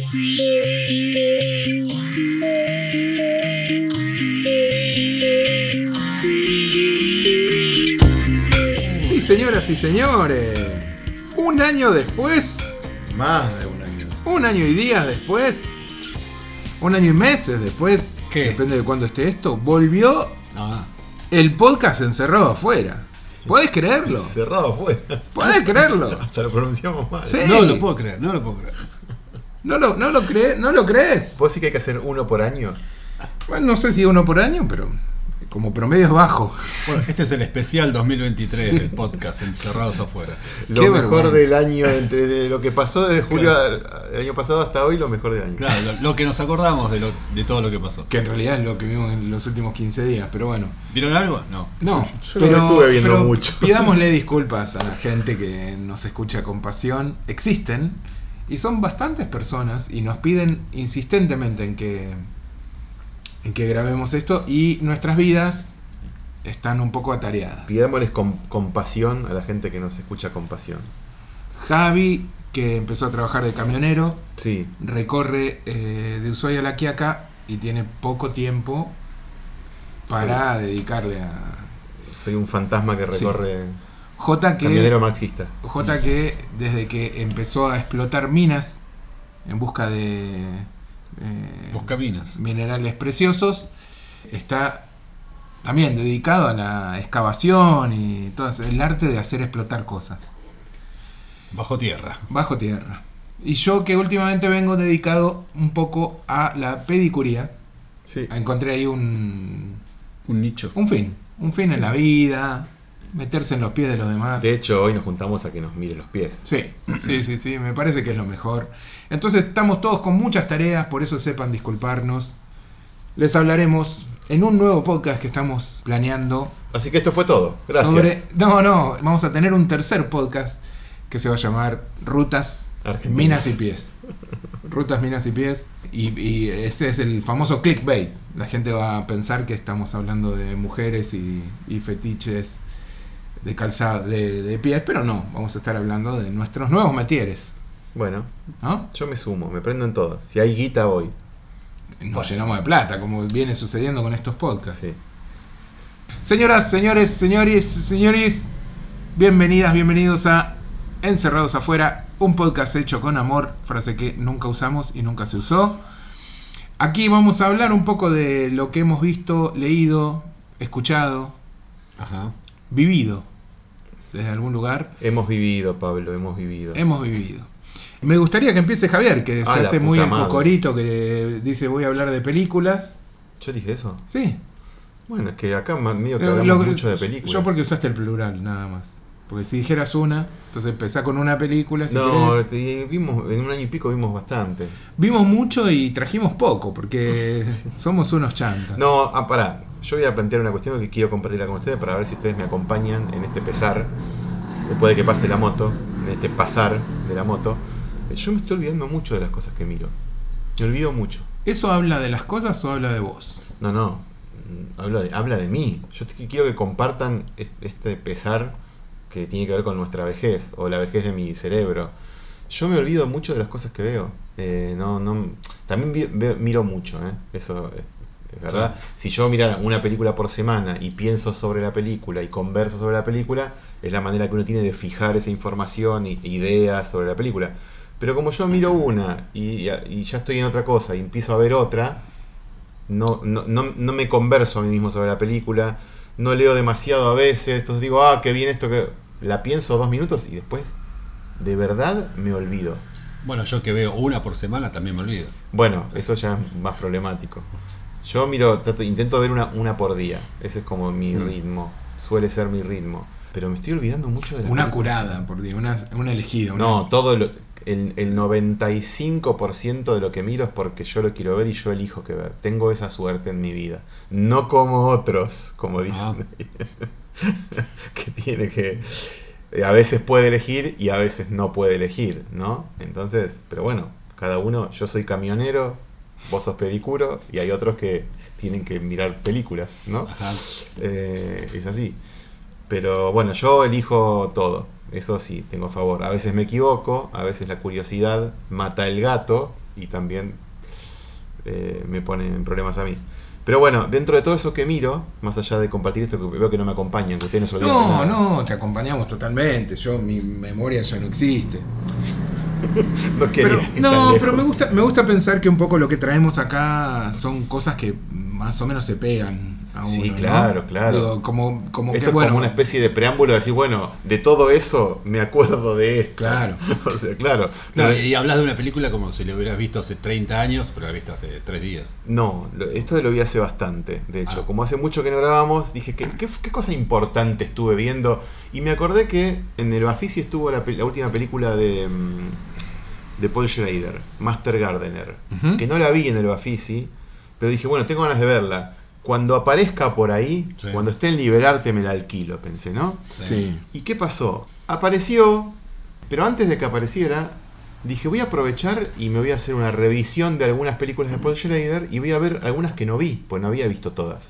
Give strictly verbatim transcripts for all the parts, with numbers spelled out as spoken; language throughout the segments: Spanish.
Sí, señoras y señores, un año después, más de un año, un año y días después, un año y meses después, ¿qué? Depende de cuándo esté esto, volvió Ah. el podcast Encerrado Afuera. ¿Podés creerlo? Cerrado fue. ¿Podés creerlo? Hasta lo pronunciamos mal. Sí. No lo puedo creer, no lo puedo creer. ¿No lo, no lo, cree, ¿No lo crees? ¿Vos sí que hay que hacer uno por año? Bueno, no sé si uno por año, pero como promedio es bajo. Bueno, este es el especial dos mil veintitrés Sí. del podcast Encerrados Afuera. Lo Qué mejor vergüenza. del año, entre de lo que pasó desde julio del año pasado hasta hoy, lo mejor del año. Claro, lo, lo que nos acordamos de, lo, de todo lo que pasó. Que en realidad es lo que vimos en los últimos quince días, pero bueno. ¿Vieron algo? No. No, Yo no lo estuve viendo pero mucho. pidámosle disculpas a la gente que nos escucha con pasión. Existen y son bastantes personas y nos piden insistentemente en que en que grabemos esto y nuestras vidas están un poco atareadas. Pidámosles con, compasión a la gente que nos escucha con pasión. Javi, que empezó a trabajar de camionero, Sí. recorre eh, de Ushuaia a La Quiaca y tiene poco tiempo para dedicarle a Soy un fantasma que recorre. J que Camionero marxista. J que desde que empezó a explotar minas en busca de eh, Buscaminas. minerales preciosos, está también dedicado a la excavación y todo el arte de hacer explotar cosas Bajo tierra. bajo tierra. Y yo que últimamente vengo dedicado un poco a la pedicuría, Sí. encontré ahí un Un nicho. un fin, un fin en la vida, meterse en los pies de los demás. De hecho, hoy nos juntamos a que nos mire los pies. Sí, sí, sí, sí, me parece que es lo mejor. Entonces estamos todos con muchas tareas, por eso sepan disculparnos. Les hablaremos en un nuevo podcast que estamos planeando. Así que esto fue todo. Gracias. Sobre, no, no, vamos a tener un tercer podcast que se va a llamar Rutas, Argentinas. Minas y Pies. Rutas, Minas y Pies. Y, y ese es el famoso clickbait. La gente va a pensar que estamos hablando de mujeres y, y fetiches de calzado, de, de pies, pero no, vamos a estar hablando de nuestros nuevos metieres, Bueno, ¿no? yo me sumo, me prendo en todo. Si hay guita hoy. Nos Bueno. llenamos de plata, como viene sucediendo con estos podcasts. Sí. Señoras, señores, señores, señores, bienvenidas, bienvenidos a Encerrados Afuera, un podcast hecho con amor, frase que nunca usamos y nunca se usó. Aquí vamos a hablar un poco de lo que hemos visto, leído, escuchado, Ajá. vivido desde algún lugar. Hemos vivido, Pablo, hemos vivido. Hemos vivido. Me gustaría que empiece Javier, que Ah, se la hace muy puta el madre. cocorito, que dice voy a hablar de películas. ¿Yo dije eso? Sí. Bueno, es que acá medio que Lo- hablamos lo- mucho de películas. Yo porque usaste el plural, nada más. Porque si dijeras una, entonces empezá con una película, si No, querés. te- vimos, en un año y pico vimos bastante. Vimos mucho y trajimos poco, porque somos unos chantas. No, ah, pará. Yo voy a plantear una cuestión que quiero compartirla con ustedes para ver si ustedes me acompañan en este pesar. Después de que pase la moto, en este pasar de la moto. Yo me estoy olvidando mucho de las cosas que miro. Me olvido mucho. ¿Eso habla de las cosas o habla de vos? No, no. Habla de, habla de mí. Yo es que quiero que compartan est- este pesar que tiene que ver con nuestra vejez o la vejez de mi cerebro. Yo me olvido mucho de las cosas que veo. Eh, no, no. También vi- veo- miro mucho, ¿eh? Eso es, es verdad. Si yo mirara una película por semana y pienso sobre la película y converso sobre la película, es la manera que uno tiene de fijar esa información y ideas sobre la película. Pero como yo miro una y, y ya estoy en otra cosa y empiezo a ver otra, no, no, no, no me converso a mí mismo sobre la película, no leo demasiado a veces, entonces digo, ah, qué bien esto, que la pienso dos minutos y después, de verdad, me olvido. Bueno, yo que veo una por semana también me olvido. Bueno, eso ya es más problemático. Yo miro, trato, intento ver una, una por día, ese es como mi Mm. ritmo, suele ser mi ritmo, pero me estoy olvidando mucho de la Una película. curada, por Dios, una, una elegida. Una... No, todo lo, el, el noventa y cinco por ciento de lo que miro es porque yo lo quiero ver y yo elijo qué ver. Tengo esa suerte en mi vida. No como otros, como dicen. Que tiene que... A veces puede elegir y a veces no puede elegir, ¿no? Entonces, pero bueno, cada uno... Yo soy camionero, vos sos pedicuro y hay otros que tienen que mirar películas, ¿no? Ajá. Eh, es así. Pero bueno, yo elijo todo. Eso sí, tengo a favor. A veces me equivoco, a veces la curiosidad mata el gato y también eh, me pone en problemas a mí. Pero bueno, dentro de todo eso que miro, más allá de compartir esto, que veo que no me acompañan, que ustedes no se olvidan de No, nada. no, te acompañamos totalmente. Yo, mi memoria ya no existe. No quería Pero, ir tan no, lejos. pero me gusta, me gusta pensar que un poco lo que traemos acá son cosas que más o menos se pegan a uno. Sí, ¿no? claro, claro. Digo, como, como Esto que, es bueno, como una especie de preámbulo de decir, bueno, de todo eso me acuerdo de esto. Claro. O sea, claro. Claro, Pero- y hablas de una película como si lo hubieras visto hace treinta años, pero la viste hace tres días. No, lo- esto lo vi hace bastante. De hecho, Ah. como hace mucho que no grabamos, dije, ¿qué, qué, qué cosa importante estuve viendo? Y me acordé que en el Bafisi estuvo la, pe- la última película de, mm, de Paul Schrader, Master Gardener. Ujú. Que no la vi en el Bafisi, pero dije, bueno, tengo ganas de verla. Cuando aparezca por ahí, Sí. cuando esté en Liberarte me la alquilo, pensé, ¿no? sí. ¿Y qué pasó? Apareció, pero antes de que apareciera, dije, voy a aprovechar y me voy a hacer una revisión de algunas películas de Paul Schrader y voy a ver algunas que no vi, pues no había visto todas.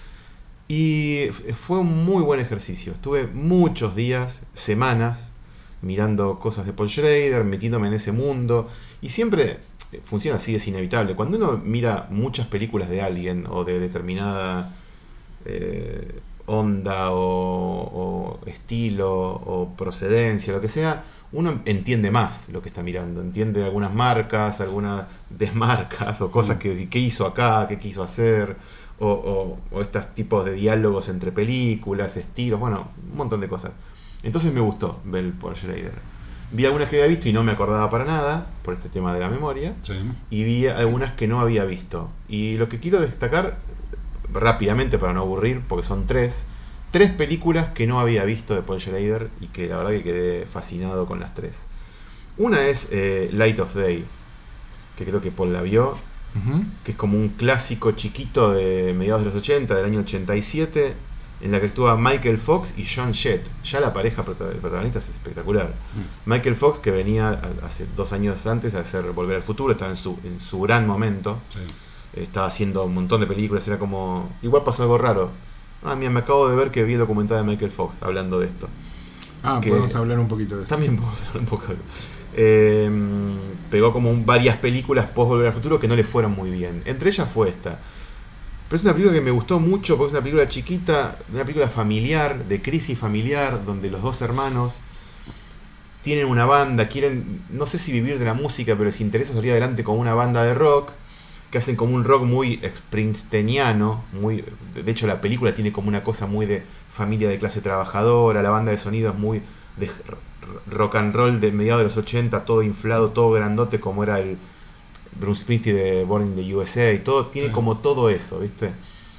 Y f- fue un muy buen ejercicio. Estuve muchos días, semanas, mirando cosas de Paul Schrader, metiéndome en ese mundo. Y siempre eh, funciona así, es inevitable. Cuando uno mira muchas películas de alguien o de determinada eh, onda o, o estilo o procedencia, lo que sea, uno entiende más lo que está mirando. Entiende algunas marcas, algunas desmarcas o cosas que, que hizo acá, qué quiso hacer. O, o, o estos tipos de diálogos entre películas, estilos, bueno, un montón de cosas. Entonces me gustó ver Paul Schrader. Vi algunas que había visto y no me acordaba para nada, por este tema de la memoria, Sí. y vi algunas que no había visto. Y lo que quiero destacar, rápidamente para no aburrir, porque son tres, tres películas que no había visto de Paul Schrader y que la verdad que quedé fascinado con las tres. Una es eh, Light of Day, que creo que Paul la vio, Ujú. que es como un clásico chiquito de mediados de los ochenta, del año ochenta y siete, en la que actúa Michael Fox y John Jett. Ya la pareja prota- de protagonistas es espectacular. Michael Fox, que venía a- hace dos años antes a hacer Volver al Futuro, estaba en su, en su gran momento. Sí. Estaba haciendo un montón de películas, era como... Igual pasó algo raro. Ah, mira, me acabo de ver que vi el documental de Michael Fox hablando de esto. Ah, que- podemos hablar un poquito de eso. También podemos hablar un poco de... Eh, pegó como un- varias películas post Volver al Futuro que no le fueron muy bien. Entre ellas fue esta. Pero es una película que me gustó mucho porque es una película chiquita, una película familiar, de crisis familiar, donde los dos hermanos tienen una banda, quieren, no sé si vivir de la música, pero les interesa salir adelante con una banda de rock, que hacen como un rock muy springsteeniano, muy, de hecho la película tiene como una cosa muy de familia de clase trabajadora, la banda de sonido es muy de rock and roll de mediados de los ochenta, todo inflado, todo grandote como era el Bruce Springsteen de Born in the U S A y todo, tiene Sí. como todo eso, ¿viste?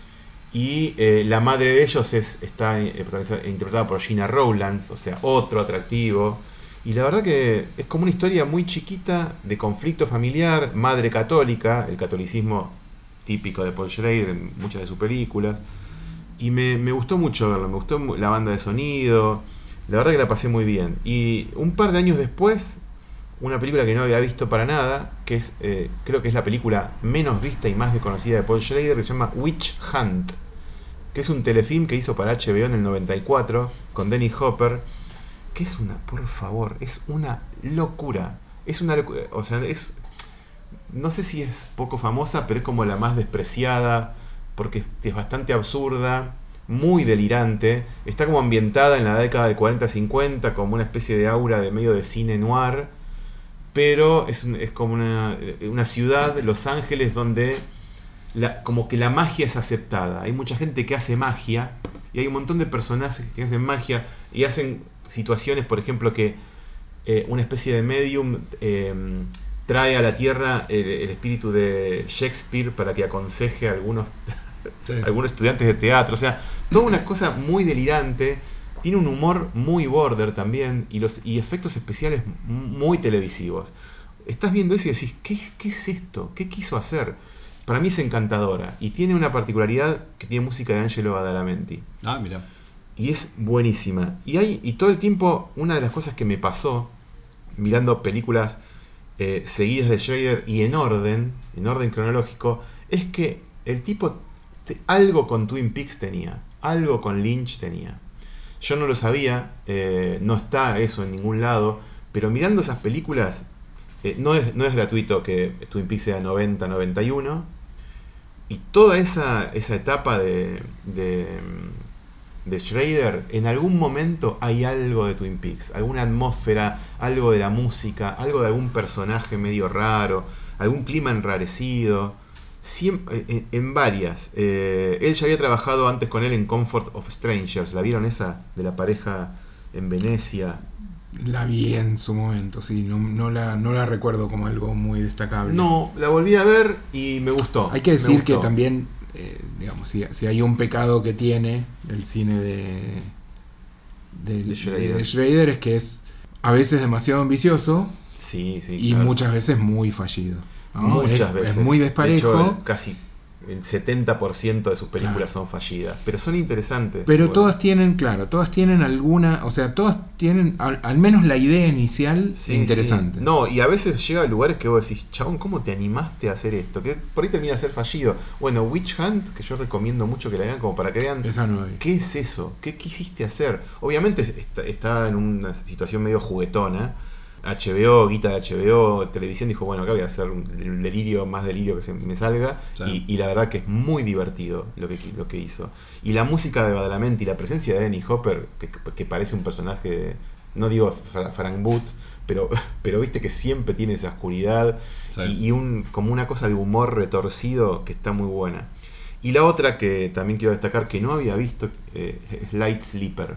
Y eh, la madre de ellos es, está eh, protagonizada- interpretada por Gina Rowlands, o sea, otro atractivo. Y la verdad que es como una historia muy chiquita de conflicto familiar, madre católica, el catolicismo típico de Paul Schrader en muchas de sus películas. Y me, me gustó mucho verlo, me gustó mu- la banda de sonido, la verdad que la pasé muy bien. Y un par de años después, una película que no había visto para nada, que es eh, creo que es la película menos vista y más desconocida de Paul Schrader, que se llama Witch Hunt, que es un telefilm que hizo para H B O en el noventa y cuatro con Dennis Hopper, que es una, por favor, es una locura. Es una locura, o sea, es, no sé si es poco famosa, pero es como la más despreciada, porque es bastante absurda, muy delirante, está como ambientada en la década de cuarenta cincuenta, como una especie de aura de medio de cine noir, pero es, un- es como una, una ciudad, Los Ángeles, donde la, como que la magia es aceptada. Hay mucha gente que hace magia, y hay un montón de personajes que hacen magia, y hacen situaciones, por ejemplo, que eh, una especie de medium eh, trae a la Tierra el, el espíritu de Shakespeare para que aconseje a algunos, Sí. algunos estudiantes de teatro. O sea, toda una cosa muy delirante. Tiene un humor muy border también y, los, y efectos especiales muy televisivos. Estás viendo eso y decís, ¿qué, qué es esto? ¿Qué quiso hacer? Para mí es encantadora y tiene una particularidad que tiene música de Angelo Badalamenti. Ah, mira. Y es buenísima. Y hay y todo el tiempo, una de las cosas que me pasó mirando películas eh, seguidas de Schrader y en orden, en orden cronológico, es que el tipo te- algo con Twin Peaks tenía, algo con Lynch tenía. Yo no lo sabía, eh, no está eso en ningún lado, pero mirando esas películas Eh, no, es, no es gratuito que Twin Peaks sea noventa noventa y uno. Y toda esa, esa etapa de, de, de Schrader, en algún momento hay algo de Twin Peaks. Alguna atmósfera, algo de la música, algo de algún personaje medio raro, algún clima enrarecido. Siempre, en, en varias. Eh, él ya había trabajado antes con él en Comfort of Strangers. ¿La vieron esa? De la pareja en Venecia. La vi en su momento, sí. No, no, la, no la recuerdo como algo muy destacable. No, la volví a ver y me gustó. Hay que decir que gustó. también, eh, digamos, si, si hay un pecado que tiene el cine de, de, De Schrader. de Schrader es que es a veces demasiado ambicioso Sí, sí. y claro. muchas veces muy fallido, ¿no? Muchas es, veces. es muy desparejo. De hecho, casi el setenta por ciento de sus películas Claro. son fallidas. Pero son interesantes. Pero Bueno, todas tienen, claro, todas tienen alguna, o sea, todas tienen al, al menos la idea inicial sí, interesante. sí. No, y a veces llega a lugares que vos decís, chabón, ¿cómo te animaste a hacer esto? Que por ahí termina de ser fallido. Bueno, Witch Hunt, que yo recomiendo mucho que la vean como para que vean. Esa no vi. ¿Qué es eso? ¿Qué quisiste hacer? Obviamente está, está en una situación medio juguetona. H B O, guita de H B O, televisión, dijo, bueno, acá voy a hacer un delirio, más delirio que se me salga. Sí. Y, y la verdad que es muy divertido lo que, lo que hizo. Y la música de Badalamenti y la presencia de Dennis Hopper, que, que parece un personaje, no digo Fra- Frank Booth, pero, pero viste que siempre tiene esa oscuridad Sí. y, y un, como una cosa de humor retorcido que está muy buena. Y la otra que también quiero destacar, que no había visto, eh, es Light Sleeper,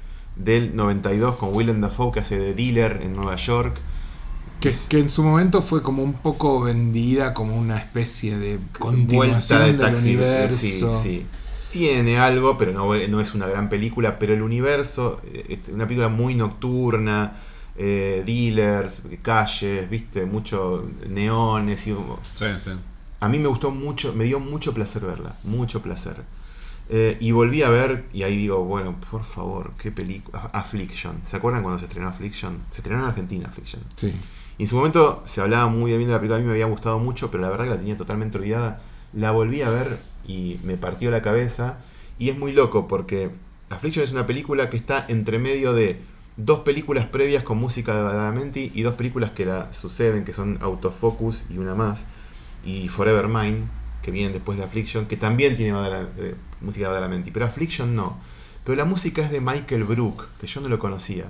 del noventa y dos, con Willem Dafoe, que hace de dealer en Nueva York. Que, que en su momento fue como un poco vendida como una especie de continuación Vuelta de del taxi. universo. Sí, sí. Tiene algo, pero no, no es una gran película. Pero el universo, eh, es una película muy nocturna, eh, dealers, calles, viste, mucho neones. Y, Sí, sí. a mí me gustó mucho, me dio mucho placer verla, mucho placer. Eh, y volví a ver, y ahí digo, bueno, por favor, qué película. Affliction. ¿Se acuerdan cuando se estrenó Affliction? Se estrenó en Argentina, Affliction. Sí. Y en su momento se hablaba muy bien de la película, a mí me había gustado mucho, pero la verdad que la tenía totalmente olvidada. La volví a ver y me partió la cabeza. Y es muy loco porque Affliction es una película que está entre medio de dos películas previas con música de Badalamenti y dos películas que la suceden, que son Autofocus y una más, y Forever Mine, que vienen después de Affliction, que también tiene Badala- eh, música de Badalamenti, pero Affliction no. Pero la música es de Michael Brook, que yo no lo conocía.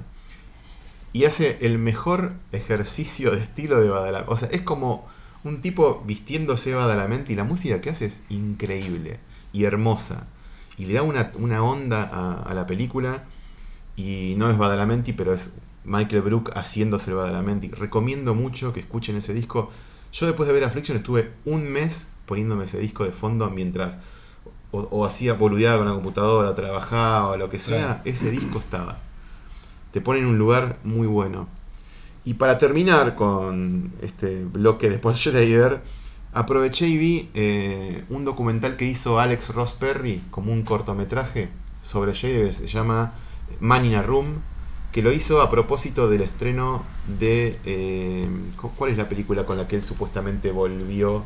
Y hace el mejor ejercicio de estilo de Badalamenti. O sea, es como un tipo vistiéndose Badalamenti y la música que hace es increíble y hermosa. Y le da una, una onda a, a la película. Y no es Badalamenti, pero es Michael Brook haciéndose el Badalamenti. Recomiendo mucho que escuchen ese disco. Yo después de ver Affliction estuve un mes poniéndome ese disco de fondo mientras o, o hacía boludeada con la computadora, o trabajaba, o lo que sea. Ese disco estaba. Te pone en un lugar muy bueno. Y para terminar con este bloque de Paul Schrader, aproveché y vi eh, un documental que hizo Alex Ross Perry, como un cortometraje sobre Schrader, se llama Man in a Room, que lo hizo a propósito del estreno de... Eh, ¿cuál es la película con la que él supuestamente volvió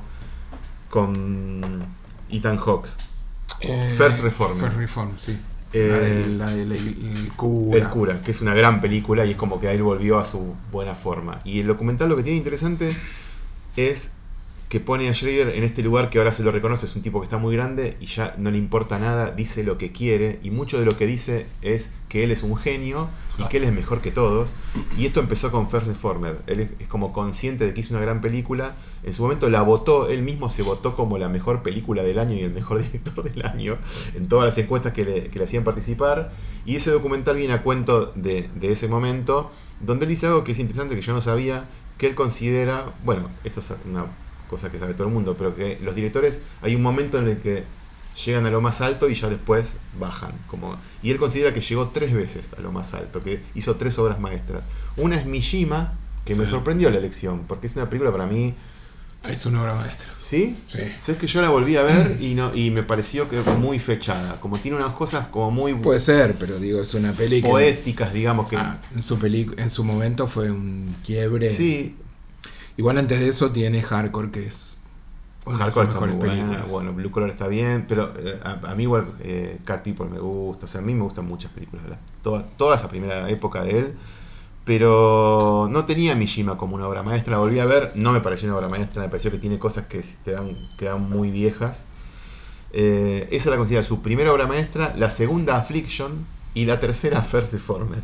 con Ethan Hawke? Eh, First Reformer. First Reform, sí. Eh, la de- la de- la- el cura. El cura, que es una gran película y es como que él volvió a su buena forma. Y el documental lo que tiene interesante es que pone a Schrader en este lugar que ahora se lo reconoce, es un tipo que está muy grande y ya no le importa nada, dice lo que quiere y mucho de lo que dice es que él es un genio y que él es mejor que todos. Y esto empezó con First Reformer. Él es, es como consciente de que hizo una gran película. En su momento la votó, él mismo se votó como la mejor película del año y el mejor director del año en todas las encuestas que le, que le hacían participar. Y ese documental viene a cuento de, de ese momento, donde él dice algo que es interesante, que yo no sabía, que él considera, bueno, esto es una cosa que sabe todo el mundo, pero que los directores, hay un momento en el que llegan a lo más alto y ya después bajan. Como, y él considera que llegó tres veces a lo más alto, que hizo tres obras maestras. Una es Mishima, que Sí. me sorprendió la elección, porque es una película para mí... Es una obra maestra. ¿Sí? Sí. Sabes que yo la volví a ver y no y me pareció que muy fechada, como tiene unas cosas como muy Puede ser, pero digo, es una peli que poéticas, digamos que... ah, en su peli, en su momento fue un quiebre. Sí, Igual antes de eso tiene Hardcore, que es una de sus Hardcore está muy mejores buena, películas. bueno, Blue Collar está bien, pero eh, a, a mí igual eh, Cat People me gusta, o sea, a mí me gustan muchas películas de la, toda, toda esa primera época de él, Pero no tenía Mishima como una obra maestra. La volví a ver, no me pareció una obra maestra, me pareció que tiene cosas que te dan, quedan muy viejas. Eh, esa la considera su primera obra maestra, la segunda Affliction y la tercera First Deformed.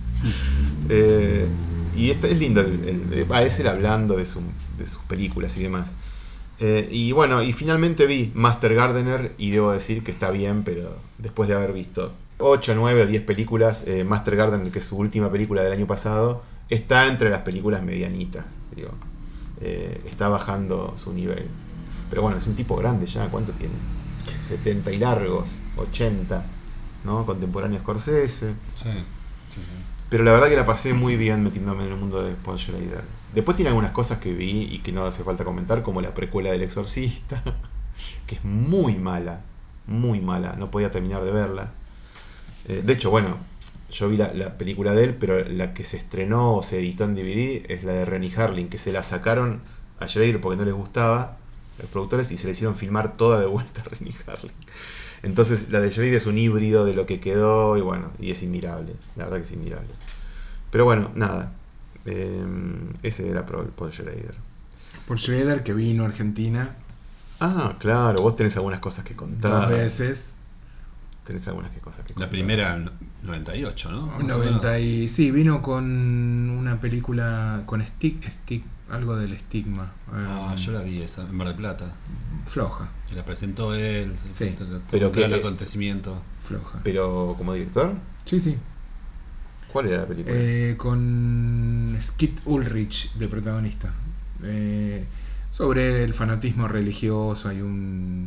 eh, y este es lindo, el, el, el, es él hablando de, su, de sus películas y demás. Eh, y bueno, y finalmente vi Master Gardener y debo decir que está bien, pero después de haber visto ocho, nueve o diez películas, eh, Master Gardener, que es su última película del año pasado, está entre las películas medianitas. Digo, eh, está bajando su nivel. Pero bueno, es un tipo grande ya, ¿cuánto tiene? setenta y largos, ochenta, ¿no? Contemporáneo Scorsese. Sí, sí, sí. Pero la verdad que la pasé muy bien metiéndome en el mundo de Paul Schrader. Después tiene algunas cosas que vi y que no hace falta comentar, como la precuela del Exorcista, que es muy mala, muy mala, no podía terminar de verla. Eh, de hecho, bueno, yo vi la, la película de él, pero la que se estrenó o se editó en D V D es la de Renny Harlin, que se la sacaron a Schrader porque no les gustaba los productores y se le hicieron filmar toda de vuelta a Renny Harlin. Entonces la de Schrader es un híbrido de lo que quedó y bueno, y es admirable, la verdad que es admirable. Pero bueno, nada, eh, ese era Paul Schrader. Paul Schrader, que vino a Argentina. Ah, claro, vos tenés algunas cosas que contar. Dos veces. Tenés algunas que cosas que contar. La primera noventa y ocho, ¿no? noventa y sí, vino con una película con stick, stick, algo del estigma. Ah, um, yo la vi esa, en Mar del Plata. Floja. Que la presentó él, sí. Pero que el que, acontecimiento. Floja. Pero como director. Sí, sí. ¿Cuál era la película? Eh, con Skid Ulrich de protagonista. Eh, sobre el fanatismo religioso. Hay un,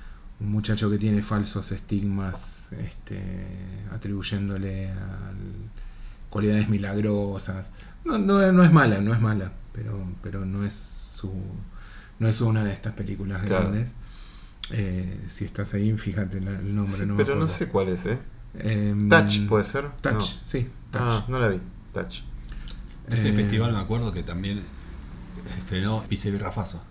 un muchacho que tiene falsos estigmas, este, atribuyéndole a cualidades milagrosas. No, no, no es mala, no es mala, pero, pero no es su, no es una de estas películas claro. grandes. Eh, si estás ahí, fíjate la, el nombre. Sí, no pero me no sé cuál es, ¿eh? Eh, Touch, ¿puede ser? Touch, no. sí. Touch. Ah, no la vi. Touch. Ese Eh, festival me acuerdo que también se estrenó Pice Birrafazo.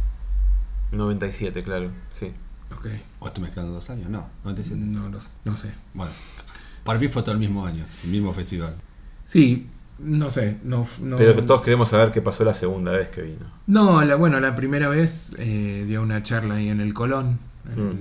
noventa y siete, claro, sí. Okay. ¿O estoy mezclando dos años? No, noventa y siete. No, no, no sé. Bueno, para mí fue todo el mismo año, el mismo festival. Sí, no sé. No, no, Pero que todos queremos saber qué pasó la segunda vez que vino. No, la, bueno, la primera vez eh, dio una charla ahí en el Colón. En Mm. el,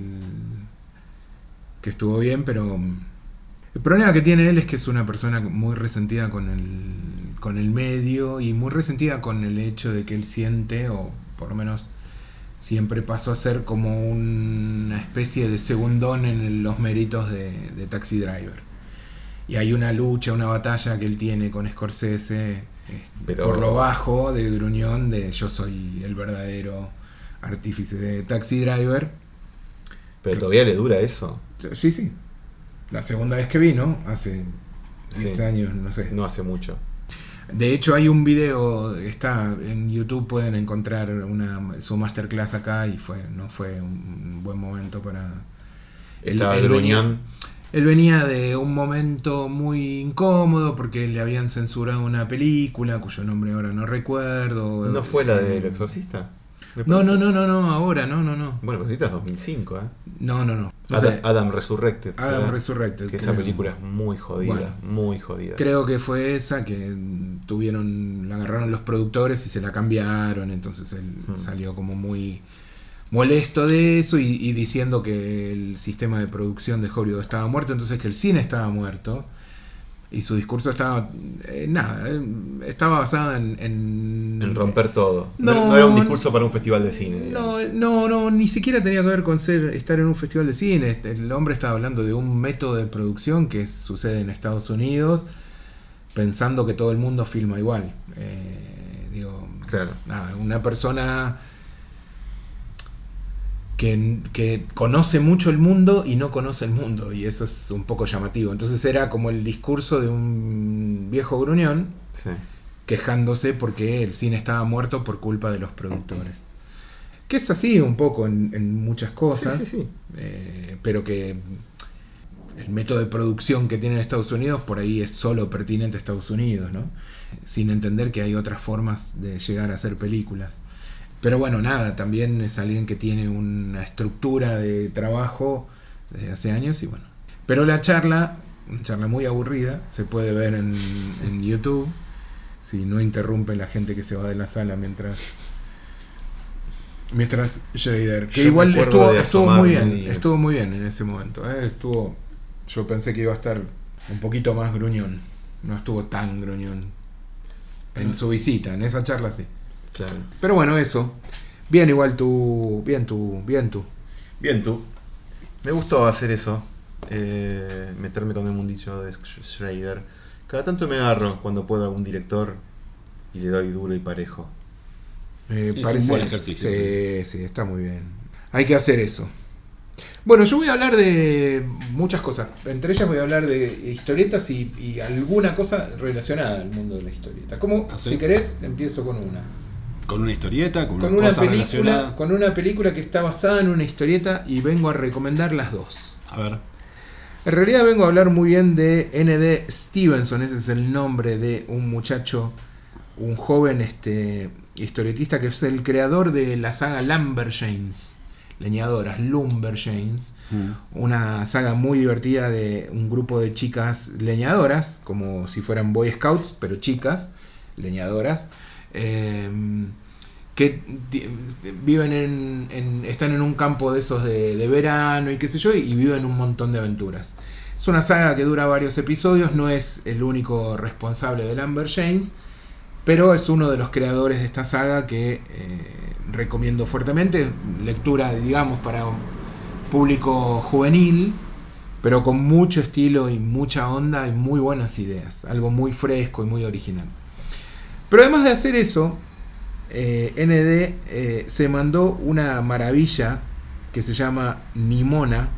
que estuvo bien, pero el problema que tiene él es que es una persona muy resentida con el, con el medio y muy resentida con el hecho de que él siente, o por lo menos siempre pasó a ser como una especie de segundón en los méritos de, de Taxi Driver. Y hay una lucha, una batalla que él tiene con Scorsese, eh, Pero... por lo bajo, de gruñón, de yo soy el verdadero artífice de Taxi Driver. Pero todavía le dura eso. Sí, sí. La segunda vez que vino, hace diez Sí. años, no sé. No hace mucho. De hecho, hay un video, está en YouTube, pueden encontrar una su masterclass acá y fue no fue un buen momento para... Estaba el gruñón. Él venía de un momento muy incómodo porque le habían censurado una película cuyo nombre ahora no recuerdo. ¿No fue la del Exorcista? No, no, no, no, no, ahora, no, no, no. Bueno, Exorcista es dos mil cinco, ¿eh? No, no, no. no Adam, sé. Adam Resurrected. Adam ¿será? Resurrected. Que esa creo. película es muy jodida, Bueno. muy jodida. Creo que fue esa que tuvieron, la agarraron los productores y se la cambiaron, entonces él Hmm. salió como muy molesto de eso y, y diciendo que el sistema de producción de Hollywood estaba muerto, entonces que el cine estaba muerto. Y su discurso estaba, eh, nada, eh, estaba basado en, en... En romper todo. No, No, no era un discurso para un festival de cine. No, digamos. no, no, ni siquiera tenía que ver con ser estar en un festival de cine. Este, el hombre estaba hablando de un método de producción que sucede en Estados Unidos, pensando que todo el mundo filma igual. Eh, digo, Claro. nada, una persona que, que conoce mucho el mundo y no conoce el mundo, y eso es un poco llamativo. Entonces era como el discurso de un viejo gruñón Sí. quejándose porque el cine estaba muerto por culpa de los productores. Que es así un poco en, en muchas cosas, Sí, sí, sí. eh, pero que el método de producción que tiene en Estados Unidos por ahí es solo pertinente a Estados Unidos, ¿no? Sin entender que hay otras formas de llegar a hacer películas. Pero bueno, nada, también es alguien que tiene una estructura de trabajo desde hace años y bueno. Pero la charla, una charla muy aburrida, se puede ver en, en YouTube. si no interrumpen la gente que se va de la sala mientras mientras Schrader, que Yo igual me acuerdo estuvo, de estuvo muy bien, asomarme y- estuvo muy bien en ese momento, ¿eh? Estuvo, yo pensé que iba a estar un poquito más gruñón, no estuvo tan gruñón en su visita, en esa charla sí. Claro. Pero bueno, eso. Bien igual tú, bien tú, bien tú. Bien, tú. Me gustó hacer eso. Eh, meterme con el mundillo de Schrader. Cada tanto me agarro cuando puedo a algún director y le doy duro y parejo. Me Es parece, un buen ejercicio. Sí, sí, está muy bien. Hay que hacer eso. Bueno, yo voy a hablar de muchas cosas. Entre ellas voy a hablar de historietas y, y alguna cosa relacionada al mundo de la historieta. Como, ¿Ah, sí? si querés, empiezo con una. Con una historieta, con, Con una, una cosa película, relacionada. con una película que está basada en una historieta y vengo a recomendar las dos. A ver. En realidad vengo a hablar muy bien de N D Stevenson, ese es el nombre de un muchacho, un joven este, historietista que es el creador de la saga Lumberjanes, leñadoras, Lumberjanes, Mm. una saga muy divertida de un grupo de chicas leñadoras, como si fueran Boy Scouts, pero chicas, leñadoras, eh, que di- viven en, en- están en un campo de esos de, de verano y qué sé yo, y viven un montón de aventuras. Es una saga que dura varios episodios, no es el único responsable de Lumberjanes, pero es uno de los creadores de esta saga que eh, recomiendo fuertemente. Lectura, digamos, para un público juvenil, pero con mucho estilo y mucha onda y muy buenas ideas. Algo muy fresco y muy original. Pero además de hacer eso, eh, N D eh, se mandó una maravilla que se llama Nimona.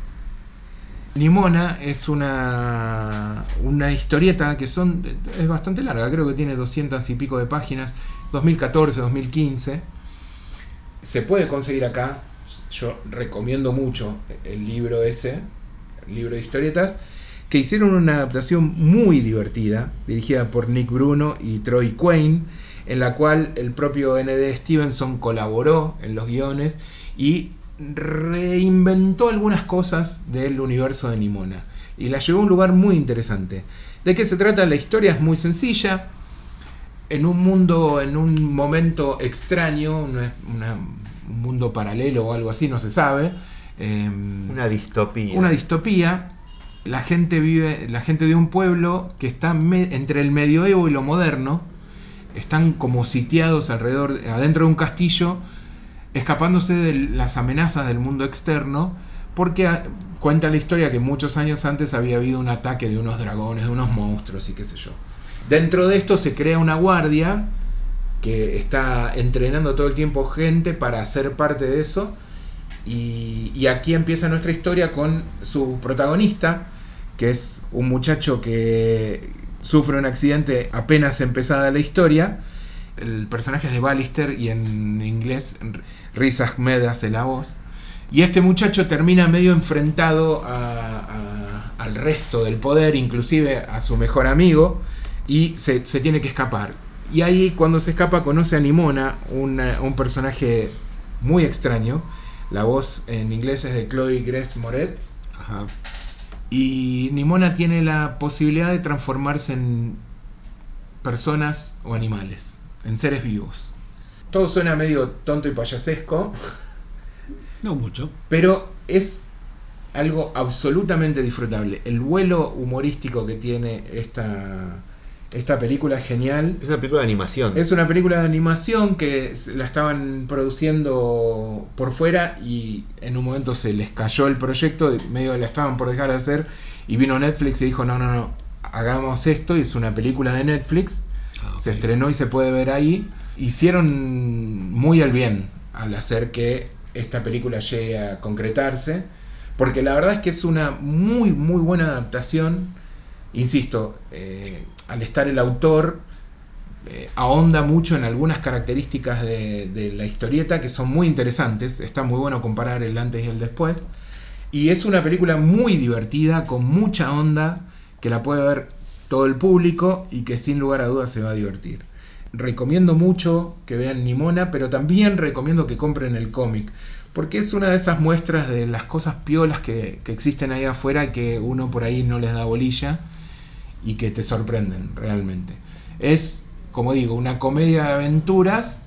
Nimona es una, una historieta que son es bastante larga, creo que tiene doscientas y pico de páginas, dos mil catorce, dos mil quince. Se puede conseguir acá, yo recomiendo mucho el libro ese, el libro de historietas, que hicieron una adaptación muy divertida, dirigida por Nick Bruno y Troy Quane, en la cual el propio N D Stevenson colaboró en los guiones y reinventó algunas cosas del universo de Nimona y la llevó a un lugar muy interesante. ¿De qué se trata? La historia es muy sencilla, en un mundo, en un momento extraño, una, una, un mundo paralelo o algo así, no se sabe. Eh, Una distopía. una distopía. La gente vive, la gente de un pueblo que está me, entre el medioevo y lo moderno, están como sitiados alrededor, adentro de un castillo, escapándose de las amenazas del mundo externo, porque a, cuenta la historia que muchos años antes había habido un ataque de unos dragones, de unos monstruos y qué sé yo. Dentro de esto se crea una guardia que está entrenando todo el tiempo gente para ser parte de eso. Y, y aquí empieza nuestra historia con su protagonista, que es un muchacho que sufre un accidente apenas empezada la historia. El personaje es de Ballister y en inglés Riz Ahmed hace la voz. Y este muchacho termina medio enfrentado a, a, al resto del poder, inclusive a su mejor amigo, y se, se tiene que escapar. Y ahí cuando se escapa conoce a Nimona, una, un personaje muy extraño. La voz en inglés es de Chloe Grace Moretz. Ajá. Y Nimona tiene la posibilidad de transformarse en personas o animales, en seres vivos. Todo suena medio tonto y payasesco, No mucho. pero es algo absolutamente disfrutable. El vuelo humorístico que tiene esta, esta película es genial. Es una película de animación. Es una película de animación que la estaban produciendo por fuera y en un momento se les cayó el proyecto, medio la estaban por dejar de hacer, y vino Netflix y dijo no, no, no, hagamos esto, y es una película de Netflix. Ah, ok. Se estrenó y se puede ver ahí. Hicieron muy al bien al hacer que esta película llegue a concretarse, porque la verdad es que es una muy muy buena adaptación. Insisto, eh, al estar el autor eh, ahonda mucho en algunas características de, de la historieta que son muy interesantes. Está muy bueno comparar el antes y el después, y es una película muy divertida, con mucha onda, que la puede ver todo el público y que sin lugar a dudas se va a divertir. Recomiendo mucho que vean Nimona, pero también recomiendo que compren el cómic, porque es una de esas muestras de las cosas piolas que, que existen ahí afuera y que uno por ahí no les da bolilla y que te sorprenden realmente. Es como digo, una comedia de aventuras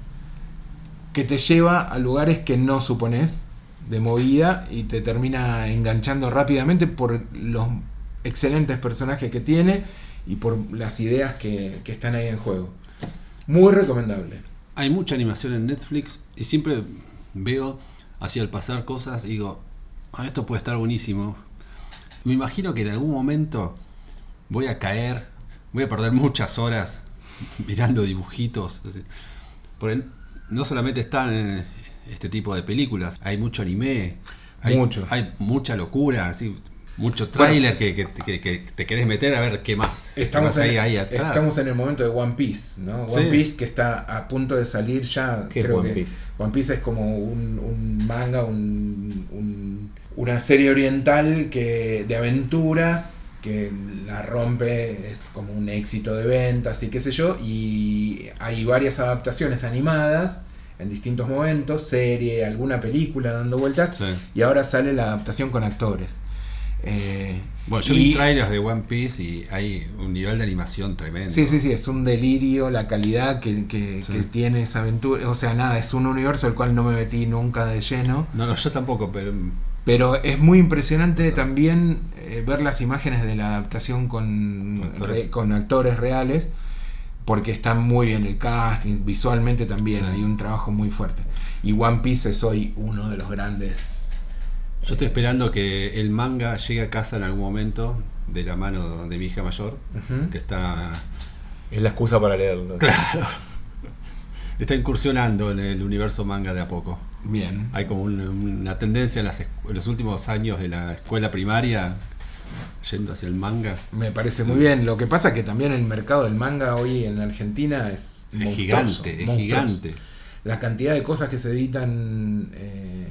que te lleva a lugares que no suponés de movida y te termina enganchando rápidamente por los excelentes personajes que tiene y por las ideas que, que están ahí en juego. Muy recomendable. Hay mucha animación en Netflix y siempre veo así al pasar cosas y digo, ah, esto puede estar buenísimo. Me imagino que en algún momento voy a caer, voy a perder muchas horas mirando dibujitos. Porque no solamente están en este tipo de películas, hay mucho anime, hay, mucho. hay mucha locura, así, mucho tráiler bueno, que, que, que, que te querés meter a ver qué más. Estamos, qué más en, hay ahí atrás. Estamos en el momento de One Piece, ¿no? Sí. One Piece que está a punto de salir ya. ¿Qué creo es One que Piece? One Piece es como un, un manga, un, un, una serie oriental que de aventuras que la rompe, es como un éxito de ventas y qué sé yo, y hay varias adaptaciones animadas en distintos momentos, serie, alguna película dando vueltas, sí. Y ahora sale la adaptación con actores. Eh, bueno, yo y, vi trailers de One Piece y hay un nivel de animación tremendo. Sí, sí, sí, es un delirio la calidad que, que, sí. que tiene esa aventura. O sea, nada, es un universo al cual no me metí nunca de lleno. No, no, yo tampoco, pero... Pero es muy impresionante sí. también eh, ver las imágenes de la adaptación con, con, actores. Re, con actores reales, porque está muy bien el casting, visualmente también sí. hay un trabajo muy fuerte. Y One Piece es hoy uno de los grandes... Yo estoy esperando que el manga llegue a casa en algún momento de la mano de mi hija mayor, uh-huh. que está... Es la excusa para leerlo. Claro. Está incursionando en el universo manga de a poco. Bien. Hay como un, una tendencia en, las, en los últimos años de la escuela primaria yendo hacia el manga. Me parece muy bien. Lo que pasa es que también el mercado del manga hoy en Argentina es, es gigante, es monstruoso. gigante. La cantidad de cosas que se editan... Eh,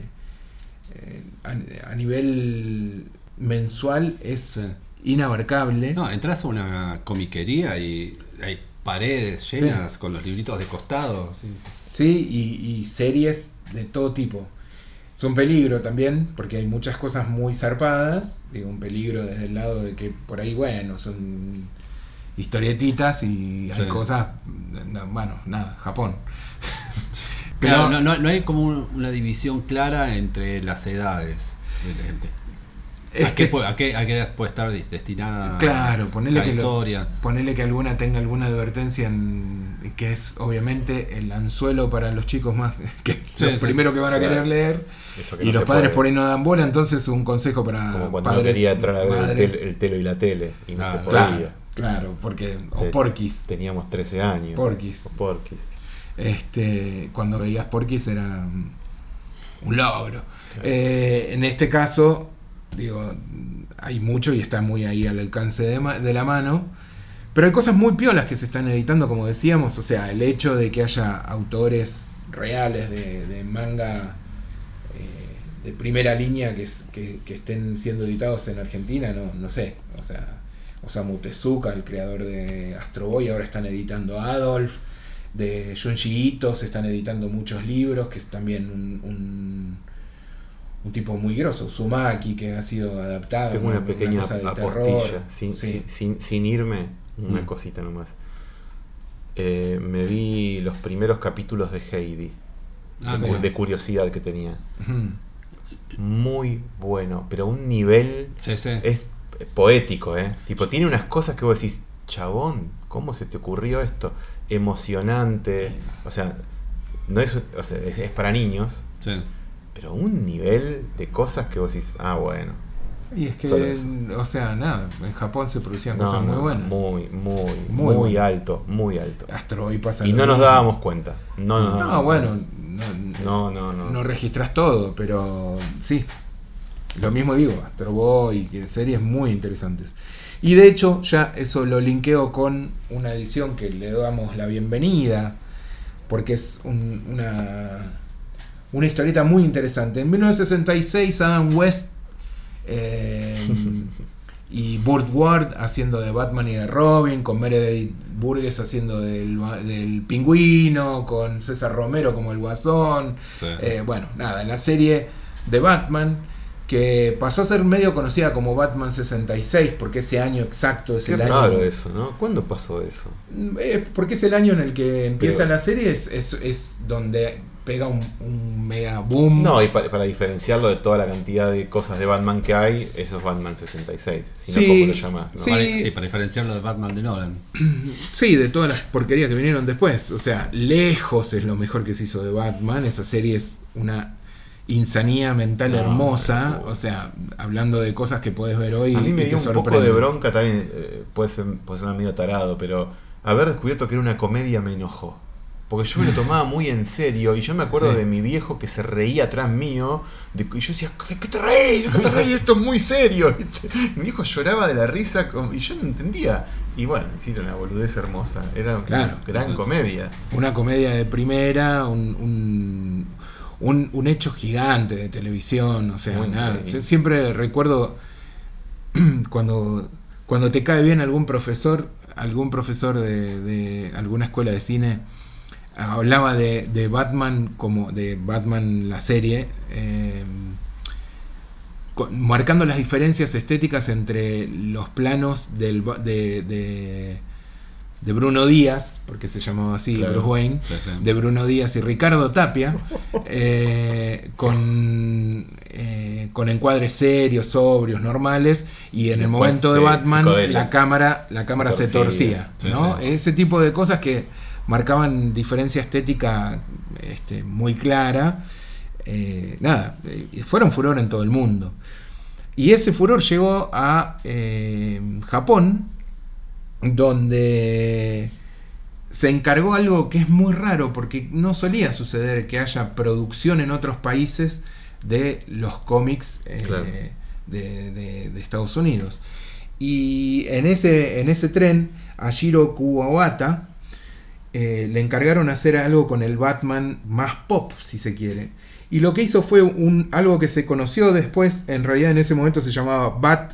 A, a nivel mensual es inabarcable. No, entras a una comiquería y hay paredes llenas sí. con los libritos de costado. Sí, sí y, y series de todo tipo. Es un peligro también, porque hay muchas cosas muy zarpadas. Digo, un peligro desde el lado de que por ahí, bueno, son historietitas y hay sí. cosas. No, bueno, nada, Japón. Pero claro, no, no, no hay como una división clara entre las edades de la gente. ¿A, que, qué puede, a, qué, ¿A qué edad puede estar destinada claro, ponele la que historia? Lo, ponele que alguna tenga alguna advertencia en, que es obviamente el anzuelo para los chicos más que sí, lo sí, primero sí, que van a querer claro. leer que y no los padres puede. Por ahí no dan bola, entonces un consejo para como cuando padres, no quería entrar a ver madres. el, tel, el telo y la tele y no ah, se podía. Claro, claro porque o Porquis. Teníamos trece años. Porquis. O Porquis. Este, cuando veías Porquis era un logro. Claro. Eh, en este caso, digo, hay mucho y está muy ahí al alcance de, ma- de la mano, pero hay cosas muy piolas que se están editando, como decíamos, o sea, el hecho de que haya autores reales de, de manga eh, de primera línea que, que, que estén siendo editados en Argentina, no, no sé, o sea, Osamu Tezuka, el creador de Astro Boy, ahora están editando Adolf. De Junji Ito se están editando muchos libros, que es también un, un, un tipo muy grosso. Uzumaki, que ha sido adaptado. Tengo una, una pequeña cosa de terror. Sin, sí. sin, sin, sin irme, una mm. cosita nomás. Eh, me vi los primeros capítulos de Heidi, ah, de, sí. de curiosidad que tenía. Mm. Muy bueno, pero un nivel sí, sí. es poético, ¿eh? Tipo, tiene unas cosas que vos decís, chabón, ¿cómo se te ocurrió esto? Emocionante, o sea, no es, o sea, es, es para niños, sí. pero un nivel de cosas que vos decís, ah, bueno. Y es que, o sea, nada, en Japón se producían no, cosas no, muy buenas. Muy, muy, muy, muy alto, muy alto. Astro Boy pasa. Y no nos dábamos cuenta. No, nos no, dábamos bueno, cuenta. No, no, no, no. No registras todo, pero sí. Lo mismo digo, Astro Boy, series muy interesantes. Y de hecho, ya eso lo linkeo con una edición que le damos la bienvenida, porque es un, una, una historieta muy interesante. En mil novecientos sesenta y seis, Adam West eh, y Burt Ward haciendo de Batman y de Robin, con Meredith Burgess haciendo del, del Pingüino, con César Romero como el Guasón. Sí. Eh, bueno, nada, en la serie de Batman que pasó a ser medio conocida como Batman sesenta y seis, porque ese año exacto es Qué el raro año... eso, ¿no? ¿Cuándo pasó eso? Eh, porque es el año en el que empieza Pero- la serie, es, es, es donde pega un, un mega boom. No, y para, para diferenciarlo de toda la cantidad de cosas de Batman que hay, eso es Batman sesenta y seis. Si Sí, no, ¿cómo lo llamás? ¿no? sí. Para, sí, para diferenciarlo de Batman de Nolan. Sí, de todas las porquerías que vinieron después. O sea, lejos es lo mejor que se hizo de Batman. Esa serie es una insanía mental No, hermosa. pero- O sea, hablando de cosas que puedes ver hoy A mí y me te dio un poco sorprenden. de bronca también, eh, puede ser, puede ser medio tarado, pero haber descubierto que era una comedia me enojó. Porque yo me lo tomaba muy en serio y yo me acuerdo Sí. de mi viejo que se reía atrás mío de, y yo decía, ¿de qué te reís? ¿De qué te reís? Esto es muy serio. ¿Viste? Mi viejo lloraba de la risa con- y yo no entendía. Y bueno, sí, era una boludez hermosa. Era Claro. una gran comedia. Una comedia de primera, un, un, un, un hecho gigante de televisión. O sea, Muy nada. bien. Sie- Siempre recuerdo cuando, cuando te cae bien algún profesor, algún profesor de, de alguna escuela de cine, hablaba de, de Batman como de Batman la serie, eh, con- marcando las diferencias estéticas entre los planos del, ba- de, de, de Bruno Díaz, porque se llamaba así, Claro. Bruce Wayne, Sí, sí. de Bruno Díaz y Ricardo Tapia, eh, con, eh, con encuadres serios, sobrios, normales, y en Y el después, momento de sí, Batman psicodelia. la cámara, la Se cámara se torcía. torcía, Sí, ¿no? sí. Ese tipo de cosas que marcaban diferencia estética este, muy clara. Eh, nada, eh, fueron furor en todo el mundo. Y ese furor llegó a eh, Japón, donde se encargó algo que es muy raro, porque no solía suceder que haya producción en otros países de los cómics eh, Claro. de, de- de Estados Unidos. Y en ese, en ese tren, a Shiro Kuwabata eh, le encargaron hacer algo con el Batman más pop, si se quiere. Y lo que hizo fue un, algo que se conoció después, en realidad en ese momento se llamaba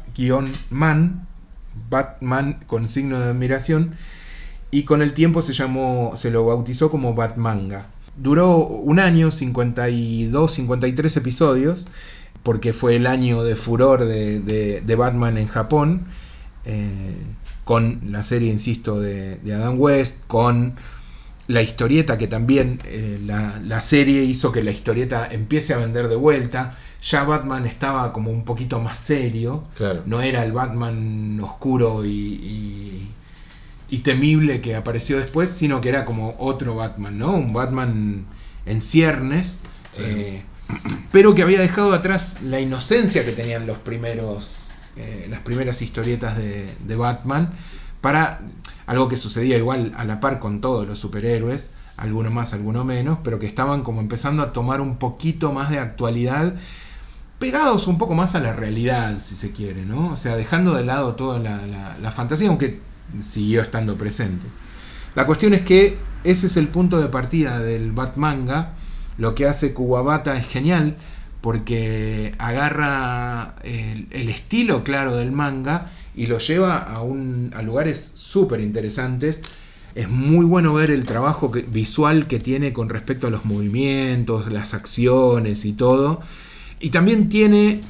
Bat-Man, Batman con signo de admiración, y con el tiempo se llamó, se lo bautizó como Batmanga. Duró un año, cincuenta y dos, cincuenta y tres episodios, porque fue el año de furor de, de, de Batman en Japón, eh, con la serie, insisto, de, de Adam West, con la historieta que también eh, la, la serie hizo que la historieta empiece a vender de vuelta. Ya Batman estaba como un poquito más serio, Claro. no era el Batman oscuro y, y, y temible que apareció después, sino que era como otro Batman, ¿no? Un Batman en ciernes, Sí. eh, pero que había dejado atrás la inocencia que tenían los primeros, eh, las primeras historietas de, de Batman, para algo que sucedía igual a la par con todos los superhéroes, alguno más, alguno menos, pero que estaban como empezando a tomar un poquito más de actualidad, pegados un poco más a la realidad, si se quiere, ¿no? O sea, dejando de lado toda la, la, la fantasía, aunque siguió estando presente. La cuestión es que ese es el punto de partida del Batmanga. Lo que hace Kuwabata es genial, porque agarra el, el estilo claro del manga y lo lleva a, un, a lugares súper interesantes. Es muy bueno ver el trabajo que, visual que tiene con respecto a los movimientos, las acciones y todo. Y también tiene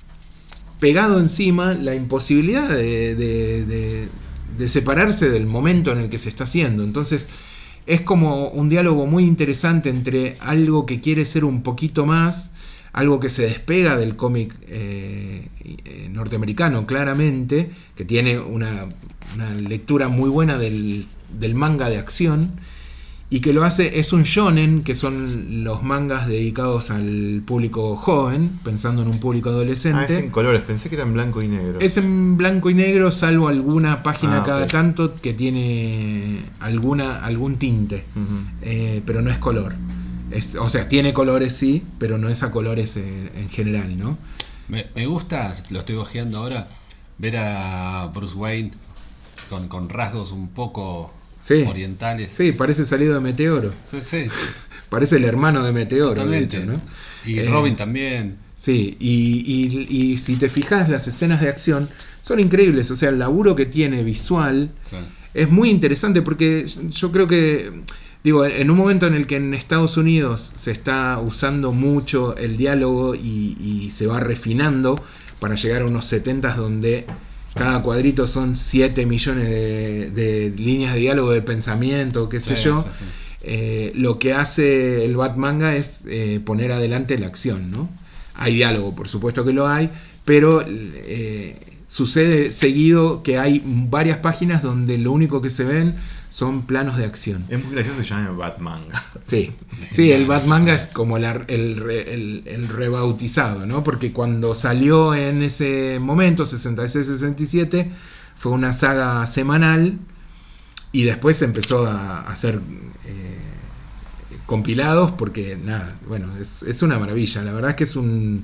pegado encima la imposibilidad de, de, de, de separarse del momento en el que se está haciendo. Entonces es como un diálogo muy interesante entre algo que quiere ser un poquito más, algo que se despega del cómic eh, eh, norteamericano claramente, que tiene una, una lectura muy buena del, del manga de acción, y que lo hace, es un shonen, que son los mangas dedicados al público joven, pensando en un público Ah, adolescente. es en colores, pensé que era en blanco y negro. Es en blanco y negro, salvo alguna página Ah, cada ok. tanto que tiene alguna algún tinte, Ujú. eh, pero no es color. Es, o sea, tiene colores sí, pero no es a colores eh, en general, ¿no? Me, me gusta, lo estoy ojeando ahora, ver a Bruce Wayne con, con rasgos un poco Sí. orientales. Sí, parece salido de Meteoro. Sí, sí, Parece el hermano de Meteoro, totalmente. de hecho, ¿no? Y Eh, Robin también. Sí, y, y, y si te fijas, las escenas de acción son increíbles. O sea, el laburo que tiene visual Sí. es muy interesante, porque yo creo que digo, en un momento en el que en Estados Unidos se está usando mucho el diálogo y, y se va refinando para llegar a unos setenta donde cada cuadrito son siete millones de, de líneas de diálogo, de pensamiento, qué sé Sí, yo. sí, sí. Eh, lo que hace el Batmanga es eh, poner adelante la acción, ¿no? Hay diálogo, por supuesto que lo hay, pero eh, sucede seguido que hay varias páginas donde lo único que se ven son planos de acción. Es muy gracioso que se llame Batmanga. Sí, sí, el Batmanga es como la- el, re- el, el rebautizado, ¿no? Porque cuando salió en ese momento, sesenta y seis sesenta y siete, fue una saga semanal y después se empezó a hacer eh, compilados porque, nada, bueno, es, es una maravilla. La verdad es que es un...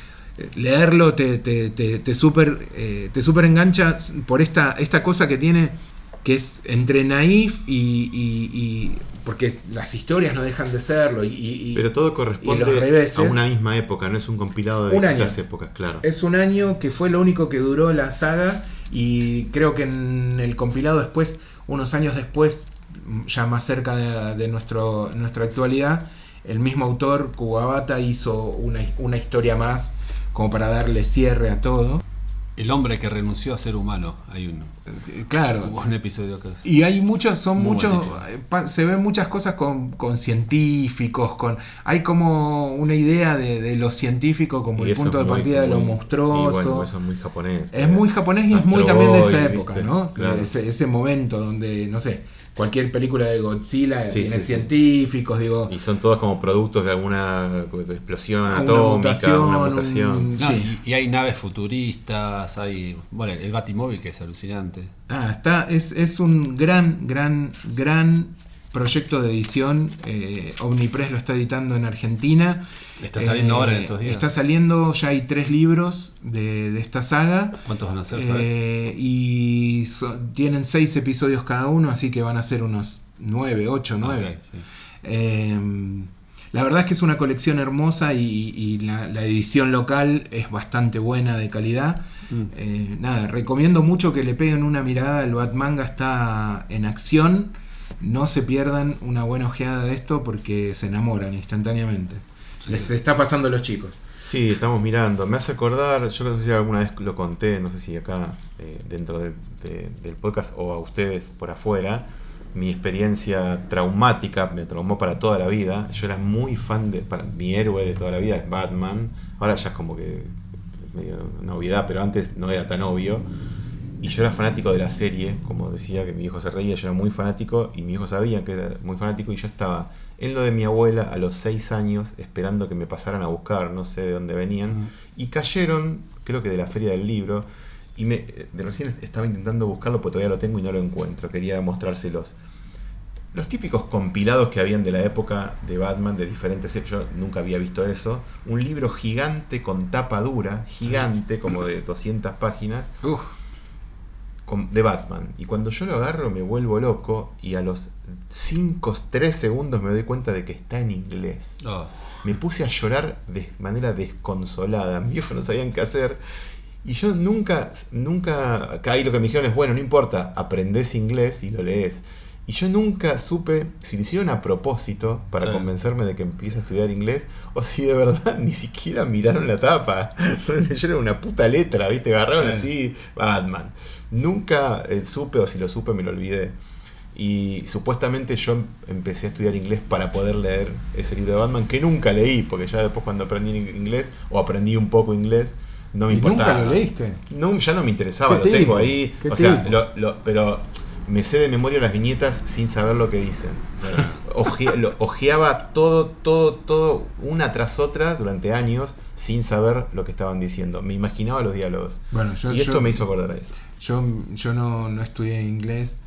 Leerlo te, te, te, te super eh, te super engancha por esta, esta cosa que tiene, que es entre naif y, y, y porque las historias no dejan de serlo y, y- Pero todo y corresponde los reveses. a una misma época, no es un compilado de Un año. distintas épocas, claro. Es un año que fue lo único que duró la saga y creo que en el compilado después, unos años después, ya más cerca de, de nuestro, nuestra actualidad, el mismo autor, Kawabata, hizo una, una historia más como para darle cierre a todo. El hombre que renunció a ser humano. Hay un, Eh, Claro. hubo un episodio que... Y hay muchos, son Muy muchos, buen título. eh, pa- se ven muchas cosas con, con científicos, con hay como una idea de, de lo científico como Y el eso punto es de muy- partida de lo muy- monstruoso. Y bueno, eso es muy japonés. Es muy japonés y es muy Astro también de esa Boy, época, ¿viste? ¿no? Claro. Ese, ese momento donde, no sé, cualquier película de Godzilla Sí, tiene sí, sí. científicos, digo, Y son todos como productos de alguna explosión una atómica, mutación, una un- mutación. No, sí. y, y hay naves futuristas, hay... Bueno, el Batimóvil que es alucinante. Ah, está, es, es un gran, gran, gran proyecto de edición. Eh, Omnipress lo está editando en Argentina. Está saliendo Eh, ahora en estos días. Está saliendo, ya hay tres libros de, de esta saga. ¿Cuántos van a ser, sabes? Eh, y so- tienen seis episodios cada uno, así que van a ser unos nueve, ocho, nueve. Ok, sí. Eh, la verdad es que es una colección hermosa y, y la, la edición local es bastante buena, de calidad. Mm. Eh, nada, recomiendo mucho que le peguen una mirada. El Batmanga está en acción. No se pierdan una buena ojeada de esto porque se enamoran instantáneamente. Sí. Les está pasando a los chicos. Sí, estamos mirando. Me hace acordar, yo no sé si alguna vez lo conté, no sé si acá eh, dentro de- de- del podcast o a ustedes por afuera, mi experiencia traumática, me traumó para toda la vida. Yo era muy fan de, para mi héroe de toda la vida es Batman. Ahora ya es como que medio una obviedad, pero antes no era tan obvio. Y yo era fanático de la serie, como decía que mi hijo se reía, yo era muy fanático y mi hijo sabía que era muy fanático y yo estaba en lo de mi abuela a los seis años esperando que me pasaran a buscar, no sé de dónde venían, Mm. y cayeron, creo que de la feria del libro, y me, de recién estaba intentando buscarlo porque todavía lo tengo y no lo encuentro, quería mostrárselos. Los típicos compilados que habían de la época de Batman, de diferentes épocas, yo nunca había visto eso, un libro gigante con tapa dura, gigante, como de doscientas páginas, Uf, con- de Batman. Y cuando yo lo agarro me vuelvo loco y a los cinco, tres segundos me doy cuenta de que está en inglés. Oh, Me puse a llorar de manera desconsolada. Mis hijos no sabían qué hacer. Y yo nunca, nunca, acá ahí lo que me dijeron es, bueno, no importa, aprendés inglés y lo lees. Y yo nunca supe si lo hicieron a propósito para Sí. convencerme de que empiece a estudiar inglés o si de verdad ni siquiera miraron la tapa. Leyeron una puta letra, ¿viste? Agarraron Sí. así, Batman. Nunca eh, supe, o si lo supe me lo olvidé. Y supuestamente yo em- empecé a estudiar inglés para poder leer ese libro de Batman, que nunca leí, porque ya después cuando aprendí inglés, o aprendí un poco inglés, no me ¿y importaba. nunca lo leíste? No, ya no me interesaba, ¿Qué lo tengo tipo? ahí. ¿Qué O sea, tipo? lo- lo- pero me sé de memoria las viñetas sin saber lo que dicen. O sea, oje- lo- ojeaba todo, todo, todo, una tras otra durante años sin saber lo que estaban diciendo. Me imaginaba los diálogos. Bueno, yo, y esto yo- me hizo acordar a eso. Yo, yo no, no estudié inglés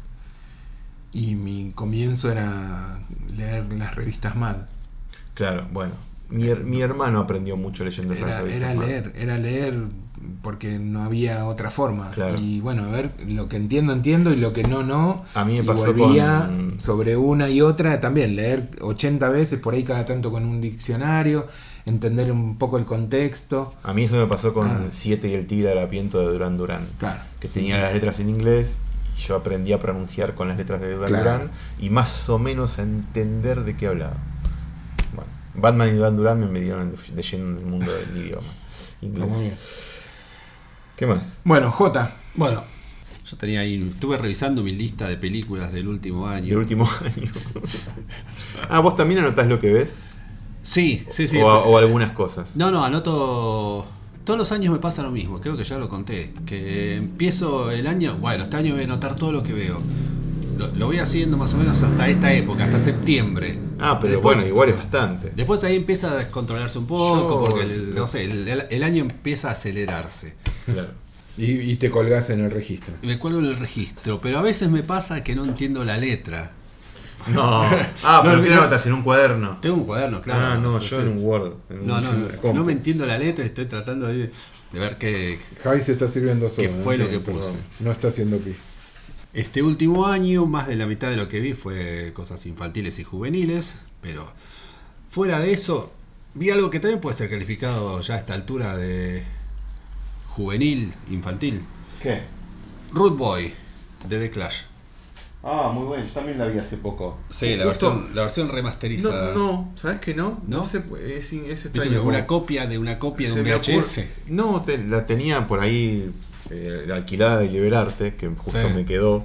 y mi comienzo era leer las revistas Mad. Claro, bueno. Mi, her- mi hermano aprendió mucho leyendo esas Era, revistas, era Mad. leer, era leer porque no había otra forma. Claro. Y bueno, a ver, lo que entiendo, entiendo, y lo que no, no. A mí me y pasó volvía con- sobre una y otra también, leer ochenta veces, por ahí cada tanto con un diccionario, entender un poco el contexto. A mí eso me pasó con Ah. Siete y el Tigre harapiento de Durán Durán. Claro. Que tenía las letras en inglés. yo aprendí a pronunciar con las letras de Duran Claro. Duran y más o menos a entender de qué hablaba. Bueno, Batman y Duran Duran me metieron de lleno en el mundo del idioma Muy bien. inglés. ¿Qué más? Bueno, Jota. Bueno, yo tenía ahí, estuve revisando mi lista de películas del último año. El último año. Ah, ¿vos también anotás lo que ves? Sí, sí, sí. O, o algunas cosas. No, no, anoto. Todos los años me pasa lo mismo, creo que ya lo conté. Que empiezo el año, bueno, este año voy a anotar todo lo que veo. Lo, lo voy haciendo más o menos hasta esta época, hasta septiembre. Ah, pero Después- bueno, igual es bastante. Después ahí empieza a descontrolarse un poco, Yo- porque el, no sé, el, el- el año empieza a acelerarse. Claro. Y, y te colgás en el registro. Me cuelgo en el registro, pero a veces me pasa que no entiendo la letra. No. Ah, pero No, ¿qué no. notas? ¿En un cuaderno? Tengo un cuaderno, claro. Ah, no, Sí, yo sí. en un Word. en No, un- no, en no, una compu. no me entiendo la letra, estoy tratando de, de ver qué, Javi se está sirviendo solo. ¿Qué fue ¿no? lo que Perdón. puse? No está haciendo pis. Este último año, más de la mitad de lo que vi fue cosas infantiles y juveniles, pero fuera de eso, vi algo que también puede ser calificado ya a esta altura de juvenil, infantil. ¿Qué? Root Boy, de The Clash. Ah, muy bueno, yo también la vi hace poco. Sí, la Justo- versión, la versión remasterizada. No, no, ¿sabes qué no? ¿No? No sé, es, es extraño. ¿Viste? Una como- copia de una copia de se un me V H S. ocurre- No, te- la tenía por ahí eh, alquilada de Liberarte, que justo Sí. me quedó.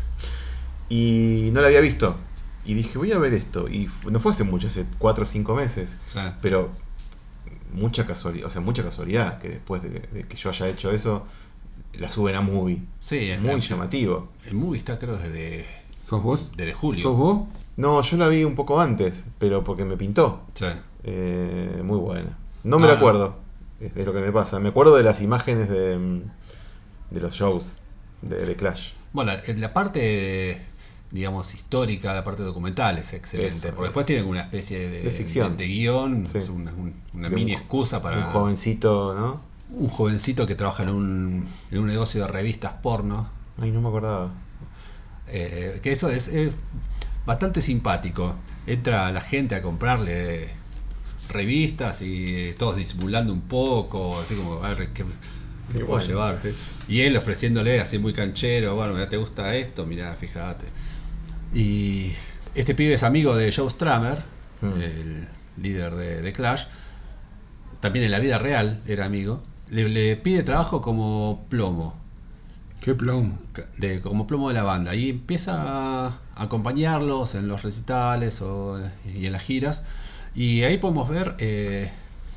Y no la había visto. Y dije, voy a ver esto. Y fu- no fue hace mucho, hace cuatro o cinco meses. O sea, Pero mucha casualidad, o sea, mucha casualidad que después de, de que yo haya hecho eso, la suben a Movie. sí, Muy el, llamativo. el movie está creo desde, ¿Sos vos? desde julio. ¿Sos vos? No, yo la vi un poco antes, pero porque me pintó. Sí. Eh, muy buena. No me Ah, la no. acuerdo, es, es lo que me pasa. Me acuerdo de las imágenes de, mm, de los shows de, de Clash. Bueno, en la parte, digamos, histórica, la parte documental es excelente. Eso, porque después es- tienen una especie de, de ficción. de- de guión, Sí. es una, un- una De mini un- excusa para Un jovencito, ¿no? un jovencito que trabaja en un, en un negocio de revistas porno. Ay, no me acordaba. Eh, que eso es, es bastante simpático. Entra la gente a comprarle revistas y todos disimulando un poco, así como, a ver, ¿qué, qué Qué puedo bueno. llevar? ¿Sí? Y él ofreciéndole así muy canchero, bueno, mira, ¿te gusta esto? Mirá, fíjate. Y este pibe es amigo de Joe Strummer, Mm. el líder de, de Clash. También en la vida real era amigo. Le, le pide trabajo como plomo. Qué plomo. De, como plomo de la banda y empieza a acompañarlos en los recitales o, y en las giras y ahí podemos ver eh,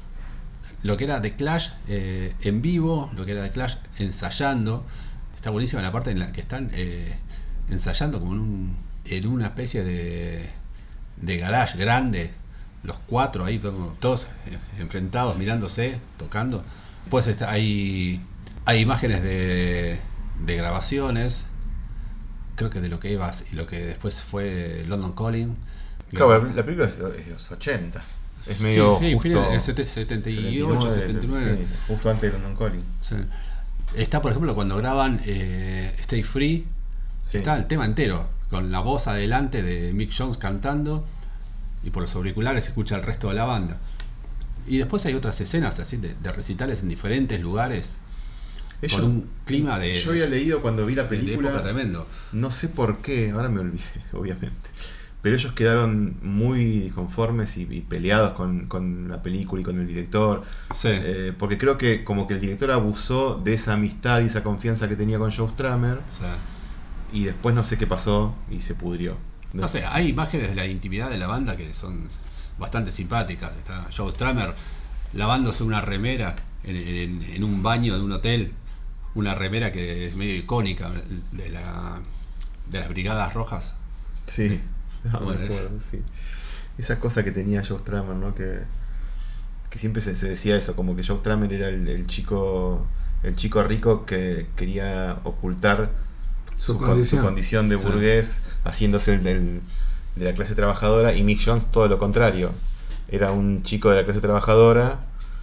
lo que era The Clash eh, en vivo, lo que era The Clash ensayando. Está buenísima la parte en la que están eh, ensayando como en, un, en una especie de, de garage grande, los cuatro ahí to- todos enfrentados mirándose, tocando. Pues está, hay, hay imágenes de de grabaciones, creo que de lo que ibas y lo que después fue London Calling. Claro, la película es de los ochenta. Es medio sí, sí, justo fines de sete- setenta y ocho, setenta y nueve. sí, justo antes de London Calling. Sí. Está, por ejemplo, cuando graban eh, Stay Free, Sí. está el tema entero, con la voz adelante de Mick Jones cantando y por los auriculares se escucha el resto de la banda. Y después hay otras escenas así de, de recitales en diferentes lugares, Ellos- con un clima de, yo había leído cuando vi la de película, época tremendo. no sé por qué, ahora me olvidé, obviamente. Pero ellos quedaron muy disconformes y, y peleados con, con la película y con el director. Sí. Eh, porque creo que como que el director abusó de esa amistad y esa confianza que tenía con Joe Strummer. O sea, Y después no sé qué pasó y se pudrió. no sé, hay imágenes de la intimidad de la banda que son bastante simpáticas. Está Joe Strummer lavándose una remera en, en- en un baño de un hotel, una remera que es medio icónica de, la, de las Brigadas Rojas. Sí. No, Bueno, me es- acuerdo, sí. Esa cosa que tenía Joe Strummer, ¿no? Que, que siempre se, se decía eso, como que Joe Strummer era el, el chico el chico rico que quería ocultar Su su, con- condición. su condición de Sí. burgués, haciéndose el del, de la clase trabajadora, y Mick Jones todo lo contrario. Era un chico de la clase trabajadora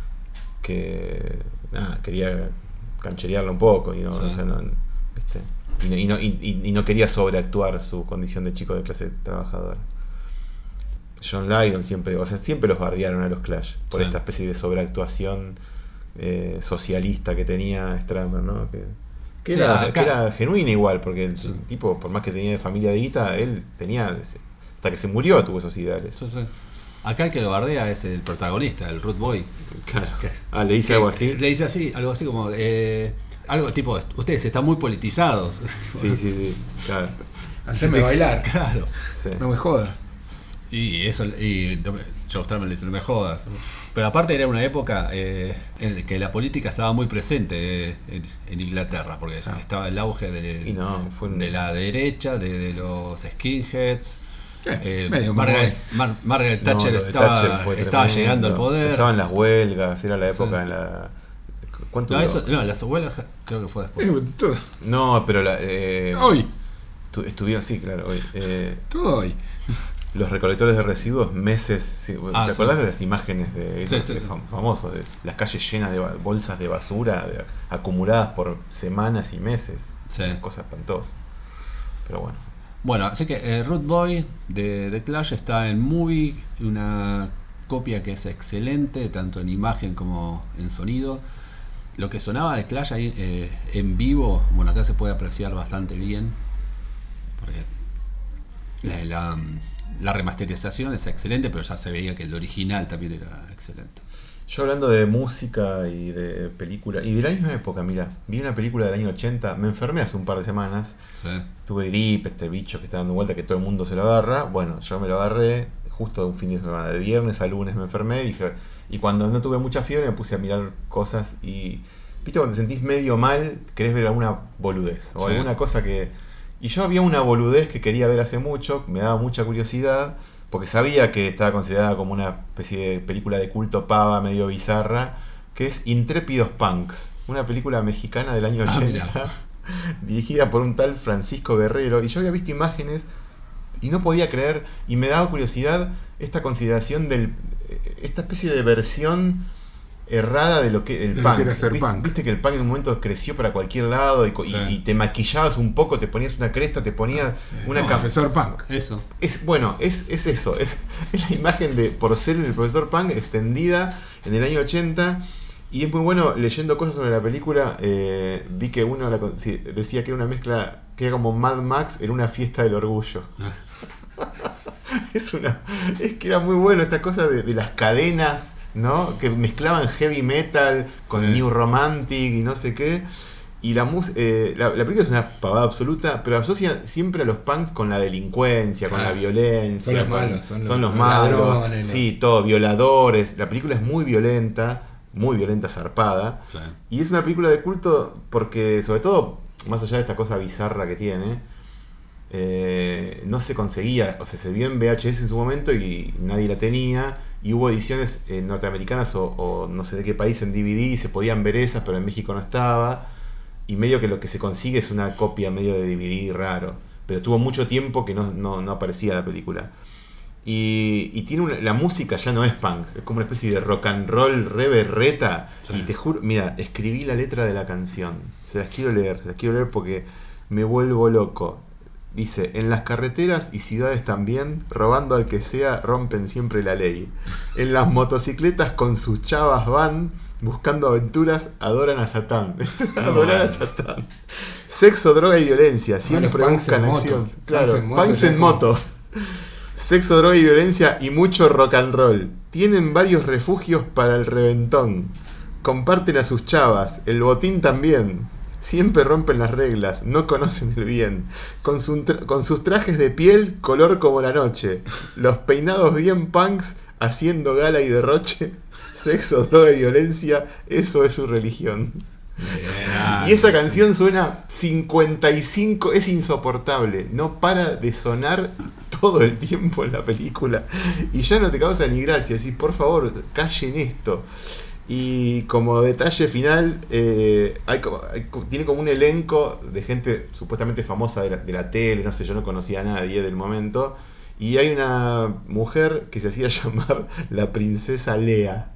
que nada, quería cancherearlo un poco y no, Sí. o sea, no, ¿viste? Y no, y no- y- y no quería sobreactuar su condición de chico de clase trabajadora. John Lydon siempre, o sea, siempre los bardearon a los Clash por Sí. esta especie de sobreactuación eh, socialista que tenía Strummer, ¿no? Que, Que, Sí, era, acá- que era genuina igual, porque el Sí. tipo, por más que tenía de familia de guita, él tenía, hasta que se murió tuvo esos ideales. Sí, sí. Acá el que lo bardea es el protagonista, el Root Boy. Claro. Que- Ah, le dice que- algo así. Le dice así, algo así como, eh, algo tipo, ustedes están muy politizados. Sí, sí, sí. Claro. Haceme bailar. Claro. Sí. No me jodas. Y eso, y no me- Joe Strummer le dice, no me jodas. Pero aparte era una época eh, en la que la política estaba muy presente eh, en, en Inglaterra, porque Ah. estaba el auge de, Y no, fue un- de la derecha, de, de los skinheads. Eh, Eh, medio Margaret, Mar- Margaret No, Thatcher lo de estaba, Thatcher fue estaba tremendo. llegando al poder. Estaban las huelgas, era la Sí. época en la. ¿Cuánto No, duró? eso, no, las abuelas creo que fue después. Eh, todo, No, pero la, eh, hoy. tu- estuvieron, sí, claro, hoy. Eh, Todo hoy. los recolectores de residuos, meses. Sí, Ah, ¿te sí. acordás de las imágenes de, Sí, de- sí, de sí. fam- famosos? De las calles llenas de ba- bolsas de basura de- acumuladas por semanas y meses. Sí. Una cosa espantosa. Pero bueno. Bueno, así que eh, Root Boy de The Clash está en Movie, una copia que es excelente, tanto en imagen como en sonido. Lo que sonaba de Clash ahí eh, en vivo, bueno, acá se puede apreciar bastante bien, porque la, la, la remasterización es excelente, pero ya se veía que el original también era excelente. Yo hablando de música y de película, y de la misma época, mira, vi una película del año ochenta, me enfermé hace un par de semanas, Sí. tuve gripe, este bicho que está dando vuelta, que todo el mundo se lo agarra, bueno, yo me lo agarré, justo un fin de semana, de viernes a lunes me enfermé, y, dije, y cuando no tuve mucha fiebre me puse a mirar cosas, y viste cuando te sentís medio mal, querés ver alguna boludez, o Sí. alguna cosa que... Y yo había una boludez que quería ver hace mucho, me daba mucha curiosidad, porque sabía que estaba considerada como una especie de película de culto pava, medio bizarra, que es Intrépidos Punks, una película mexicana del año Ah, ochenta, mirá. dirigida por un tal Francisco Guerrero, y yo había visto imágenes y no podía creer, y me daba curiosidad esta consideración del esta especie de versión errada de lo que el De lo punk. que era ser ¿Viste, punk. viste que el punk en un momento creció para cualquier lado y, co- y- Sí. y te maquillabas un poco, te ponías una cresta, te ponías una No, cam- profesor Punk. Eso. es, bueno, es, es eso, es, es la imagen de Porcel el profesor Punk extendida en el año ochenta. Y es muy bueno, leyendo cosas sobre la película, eh, vi que uno la con- sí, decía que era una mezcla, que era como Mad Max en una fiesta del orgullo. es una es que era muy bueno esta cosa de, de las cadenas, ¿no? Que mezclaban heavy metal con Sí. New Romantic y no sé qué. Y la, mus eh, la, la película es una pavada absoluta, pero asocia siempre a los punks con la delincuencia, con Claro. la violencia. Son los con- malos, son los- son los los malos. ladrones, Sí, todo, violadores. La película es muy violenta, muy violenta, zarpada. Sí. Y es una película de culto porque, sobre todo, más allá de esta cosa bizarra que tiene, eh, no se conseguía, o sea, se vio en V H S en su momento y nadie la tenía, y hubo ediciones eh, norteamericanas o, o no sé de qué país en D V D y se podían ver esas, pero en México no estaba, y medio que lo que se consigue es una copia medio de D V D raro, pero tuvo mucho tiempo que no, no, no aparecía la película. Y, y tiene una- la música ya no es punk, es como una especie de rock and roll re berreta. Sí. Y te juro, mira, escribí la letra de la canción. Se las quiero leer, se las quiero leer porque me vuelvo loco. Dice, en las carreteras y ciudades también, robando al que sea, rompen siempre la ley. En las motocicletas con sus chavas van, buscando aventuras, adoran a Satán. Adorar a Satán. Sexo, droga y violencia, siempre los punks buscan en moto. acción. Punks Claro, en moto, punks ya en como- moto. Sexo, droga y violencia y mucho rock and roll. Tienen varios refugios para el reventón. Comparten a sus chavas, el botín también. Siempre rompen las reglas, no conocen el bien. Con, su tra- con sus trajes de piel, color como la noche. Los peinados bien punks, haciendo gala y derroche. Sexo, droga y violencia, eso es su religión. Y esa canción suena cincuenta y cinco, es insoportable, no para de sonar todo el tiempo en la película y ya no te causa ni gracia, decís por favor callen esto. Y como detalle final, eh, hay como- hay co- tiene como un elenco de gente supuestamente famosa de la, de la tele, no sé, yo no conocía a nadie del momento, y hay una mujer que se hacía llamar la princesa Lea.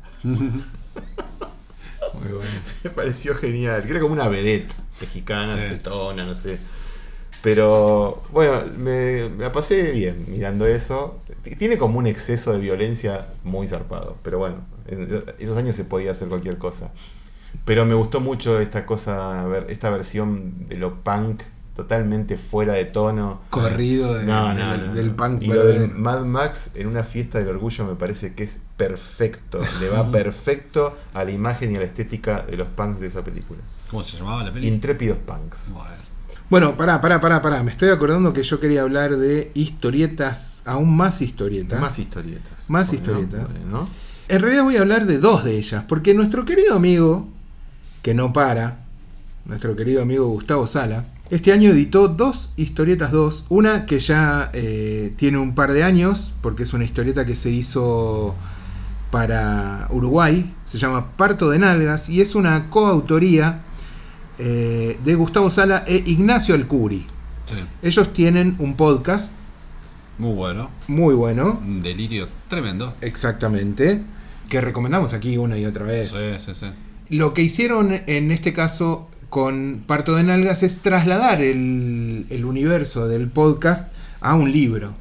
Muy bueno. Me pareció genial, que era como una vedette mexicana, Sí. tetona, no sé. Pero bueno, me, me la pasé bien mirando eso. T- Tiene como un exceso de violencia muy zarpado, pero bueno, en esos años se podía hacer cualquier cosa. Pero me gustó mucho esta cosa, ver, esta versión de lo punk totalmente fuera de tono. Corrido de, no, de, no, no, del no. punk. Y lo del Mad Max en una fiesta del orgullo me parece que es perfecto. Le va perfecto a la imagen y a la estética de los punks de esa película. ¿Cómo se llamaba la película? Intrépidos Punks. Bueno. Bueno, pará, pará, pará, pará. Me estoy acordando que yo quería hablar de historietas, aún más historietas. Más historietas. Más Bueno, historietas. bueno. En realidad voy a hablar de dos de ellas, porque nuestro querido amigo, que no para, nuestro querido amigo Gustavo Sala, este año editó dos historietas, dos. Una que ya eh, tiene un par de años, porque es una historieta que se hizo para Uruguay, se llama Parto de Nalgas, y es una coautoría eh, de Gustavo Sala e Ignacio Alcuri. Sí. Ellos tienen un podcast Muy bueno. muy bueno, Un delirio tremendo. exactamente, que recomendamos aquí una y otra vez. Sí, sí, sí. Lo que hicieron en este caso con Parto de Nalgas es trasladar el, el universo del podcast a un libro.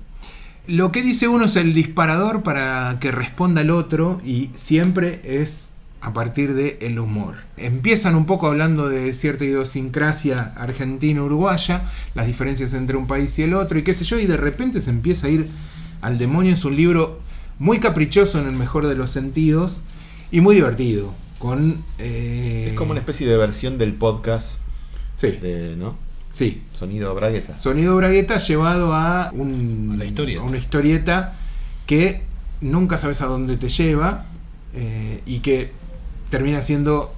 Lo que dice uno es el disparador para que responda el otro, y siempre es a partir del humor. Empiezan un poco hablando de cierta idiosincrasia argentino-uruguaya, las diferencias entre un país y el otro, y qué sé yo, y de repente se empieza a ir al demonio. Es un libro muy caprichoso en el mejor de los sentidos y muy divertido. Con, eh... Es como una especie de versión del podcast. Sí, De, ¿no? sí. Sonido Bragueta. Sonido Bragueta llevado a, un, A la historieta. a una historieta que nunca sabes a dónde te lleva, eh, y que termina siendo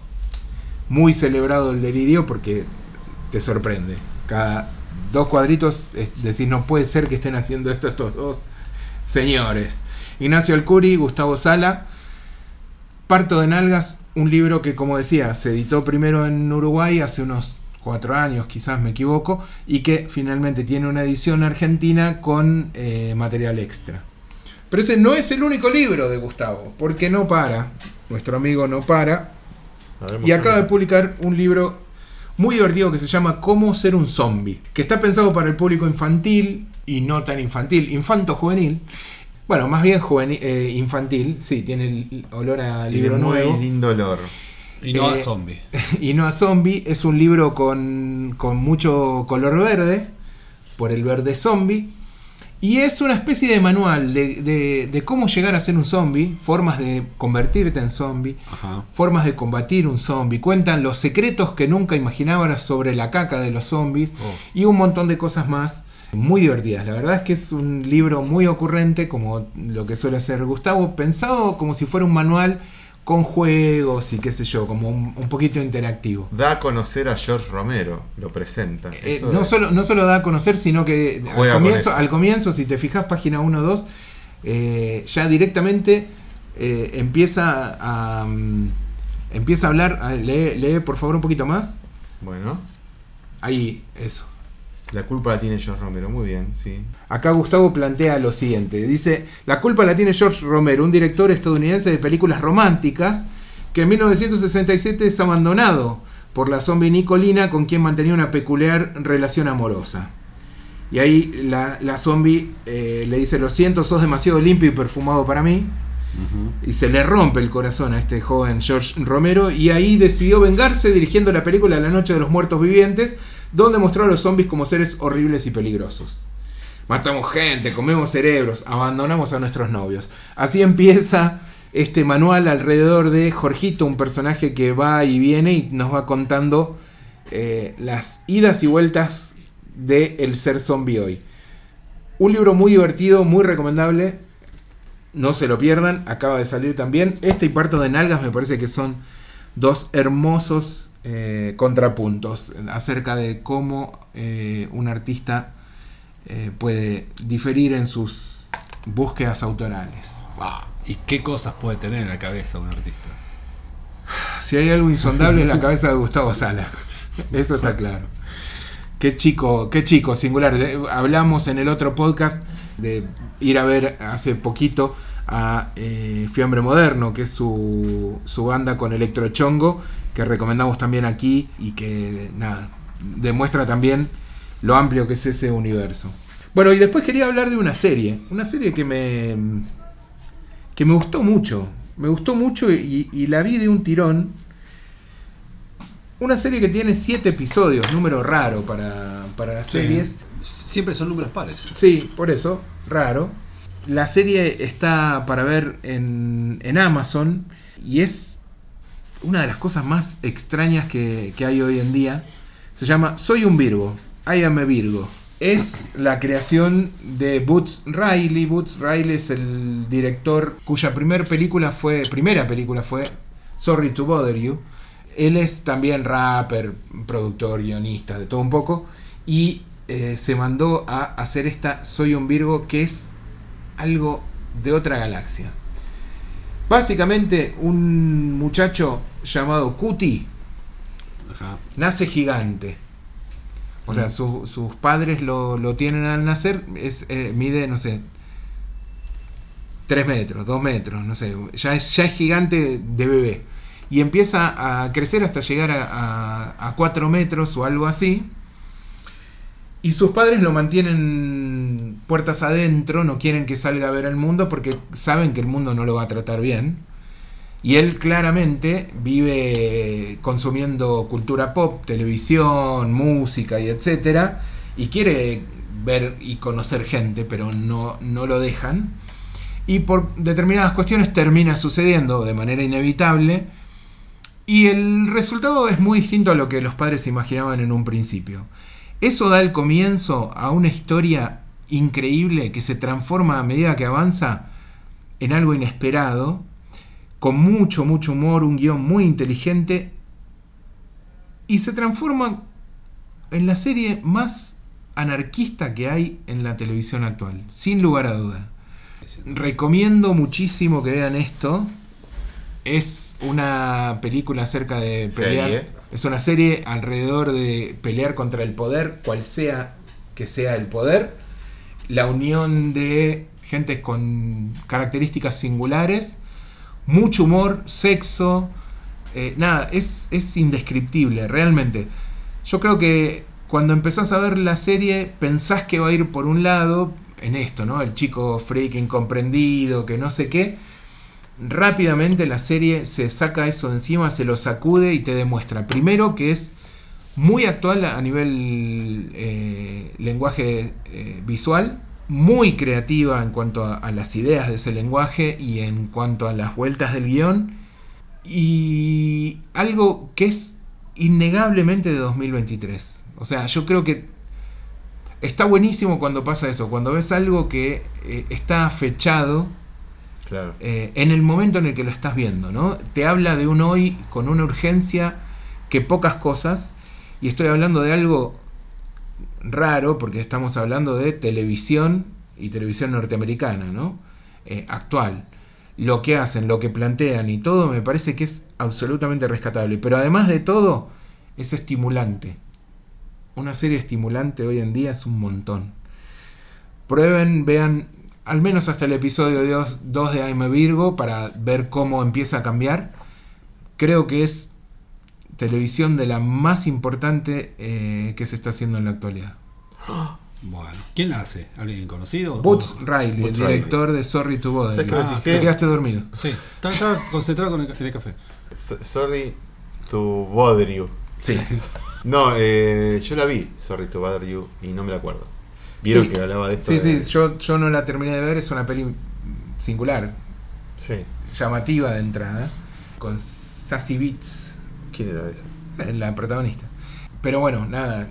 muy celebrado el delirio porque te sorprende. Cada dos cuadritos eh, decís, no puede ser que estén haciendo esto estos dos señores. Ignacio Alcuri, Gustavo Sala, Parto de Nalgas, un libro que, como decía, se editó primero en Uruguay hace unos cuatro años, quizás me equivoco, y que finalmente tiene una edición argentina con eh, material extra. Pero ese no es el único libro de Gustavo, porque no para, nuestro amigo no para, A ver, y acaba de mostrame. publicar un libro muy divertido que se llama Cómo ser un zombie, que está pensado para el público infantil y no tan infantil, infanto-juvenil. Bueno, más bien juvenil, eh, infantil, sí, tiene el olor a libro Tiene nuevo. Muy lindo olor. Y no Eh, a zombie. Y no a zombie. Es un libro con, con mucho color verde, por el verde zombie. Y es una especie de manual de, de, de cómo llegar a ser un zombie, formas de convertirte en zombie, Ajá. formas de combatir un zombie. Cuentan los secretos que nunca imaginabas sobre la caca de los zombies, Oh. y un montón de cosas más muy divertidas. La verdad es que es un libro muy ocurrente, como lo que suele hacer Gustavo, pensado como si fuera un manual con juegos y qué sé yo, como un, un poquito interactivo. Da a conocer a George Romero, lo presenta. Eh, Eso no, es- solo, no solo da a conocer, sino que al Juega con comienzo, eso. al comienzo, si te fijas, página uno o dos, eh, ya directamente eh, empieza a um, empieza a hablar. A, lee, lee por favor un poquito más. Bueno, Ahí, eso. la culpa la tiene George Romero, muy bien, sí. Acá Gustavo plantea lo siguiente. Dice, la culpa la tiene George Romero, un director estadounidense de películas románticas que en mil novecientos sesenta y siete es abandonado por la zombie Nicolina, con quien mantenía una peculiar relación amorosa. Y ahí la, la zombie eh, le dice, lo siento, sos demasiado limpio y perfumado para mí. Ujú. Y se le rompe el corazón a este joven George Romero, y ahí decidió vengarse dirigiendo la película La Noche de los Muertos Vivientes, donde mostró a los zombies como seres horribles y peligrosos. Matamos gente, comemos cerebros, abandonamos a nuestros novios. Así empieza este manual alrededor de Jorgito, un personaje que va y viene y nos va contando eh, las idas y vueltas de el ser zombie hoy. Un libro muy divertido, muy recomendable. No se lo pierdan, acaba de salir también. Este y Parto de Nalgas me parece que son dos hermosos eh, contrapuntos acerca de cómo eh, un artista eh, puede diferir en sus búsquedas autorales. Wow. ¿Y qué cosas puede tener en la cabeza un artista? Si hay algo insondable en la cabeza de Gustavo Sala, eso está claro. Qué chico, qué chico, singular. De- hablamos en el otro podcast de ir a ver hace poquito a eh, Fiambre Moderno, que es su, su banda con Electrochongo, que recomendamos también aquí y que nada, demuestra también lo amplio que es ese universo. Bueno, y después quería hablar de una serie, una serie que me que me gustó mucho, me gustó mucho y, y la vi de un tirón, Una serie que tiene siete episodios, número raro para, para las Sí. series. Siempre son números pares. Sí, por eso, raro. La serie está para ver en, en Amazon y es una de las cosas más extrañas que, que hay hoy en día. Se llama Soy un Virgo, I am a Virgo. Es la creación de Boots Riley. Boots Riley es el director cuya primer película fue, primera película fue Sorry to Bother You. Él es también rapper, productor, guionista, de todo un poco. Y eh, se mandó a hacer esta Soy un Virgo, que es algo de otra galaxia. Básicamente, un muchacho llamado Cutie Ajá. nace gigante. O sea, su- sus padres lo, lo tienen al nacer. Es, eh, mide, no sé, tres metros, dos metros, no sé. Ya es, ya es gigante de bebé. Y empieza a crecer hasta llegar a, a, a cuatro metros o algo así. Y sus padres lo mantienen puertas adentro, no quieren que salga a ver el mundo porque saben que el mundo no lo va a tratar bien. Y él claramente vive consumiendo cultura pop, televisión, música y etcétera. Y quiere ver y conocer gente, pero no, no lo dejan. Y por determinadas cuestiones termina sucediendo de manera inevitable. Y el resultado es muy distinto a lo que los padres imaginaban en un principio. Eso da el comienzo a una historia increíble que se transforma a medida que avanza en algo inesperado, con mucho, mucho humor, un guión muy inteligente, y se transforma en la serie más anarquista que hay en la televisión actual, sin lugar a duda. Recomiendo muchísimo que vean esto. Es una película acerca de pelear. ¿Serie? Es una serie alrededor de pelear contra el poder, cual sea que sea el poder. La unión de gentes con características singulares. Mucho humor, sexo. Eh, nada, es, es indescriptible, realmente. Yo creo que cuando empezás a ver la serie, pensás que va a ir por un lado, en esto, ¿no? El chico freak incomprendido, que no sé qué. Rápidamente la serie se saca eso de encima, se lo sacude y te demuestra, primero, que es muy actual a nivel eh, lenguaje eh, visual, muy creativa en cuanto a, a las ideas de ese lenguaje y en cuanto a las vueltas del guión, y algo que es innegablemente de dos mil veintitrés. O sea, yo creo que está buenísimo cuando pasa eso, cuando ves algo que eh, está fechado. Claro. Eh, en el momento en el que lo estás viendo, ¿no? Te habla de un hoy con una urgencia que pocas cosas, y estoy hablando de algo raro porque estamos hablando de televisión y televisión norteamericana, ¿no? Eh, actual. Lo que hacen, lo que plantean y todo me parece que es absolutamente rescatable, pero además de todo es estimulante. Una serie estimulante hoy en día es un montón. Prueben, vean al menos hasta el episodio dos de I'm a Virgo para ver cómo empieza a cambiar. Creo que es televisión de la más importante eh, que se está haciendo en la actualidad. Bueno, ¿quién la hace? ¿Alguien conocido? Boots ¿O- Riley, Boots el director de Sorry to Bother ¿Sabes You. qué me Ah, fijé? Te quedaste dormido. Sí, estaba, estaba concentrado con el, en el café. So- Sorry to bother you. Sí. No, eh, yo la vi, Sorry to bother you, y no me la acuerdo. ¿Vieron Sí. que hablaba de esto? Sí, de- sí, yo, yo no la terminé de ver, es una peli singular, Sí. llamativa de entrada, con Sassy Beats, ¿Quién era esa? la, la protagonista. Pero bueno, nada,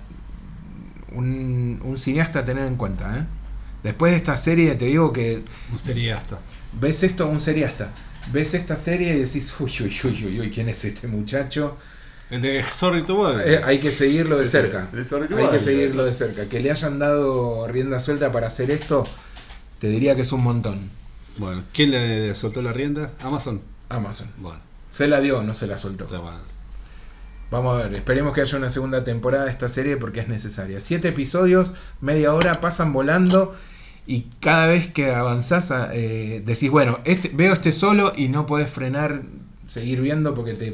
un, un cineasta a tener en cuenta, ¿eh? Después de esta serie te digo que Un seriasta. ves esto, un cineasta, ves esta serie y decís, uy, uy, uy, uy, uy, ¿quién es este muchacho? El de Sorry to Bother. Eh, hay que seguirlo de Ese, cerca. de Sorry to Hay que Bother You. seguirlo de cerca. Que le hayan dado rienda suelta para hacer esto, te diría que es un montón. Bueno, ¿quién le soltó la rienda? Amazon. Amazon. Bueno, Se la dio, no se la soltó. ya va. Vamos a ver, esperemos que haya una segunda temporada de esta serie porque es necesaria. Siete episodios, media hora, pasan volando y cada vez que avanzás a, eh, decís, bueno, este, veo este solo y no podés frenar, seguir viendo porque te,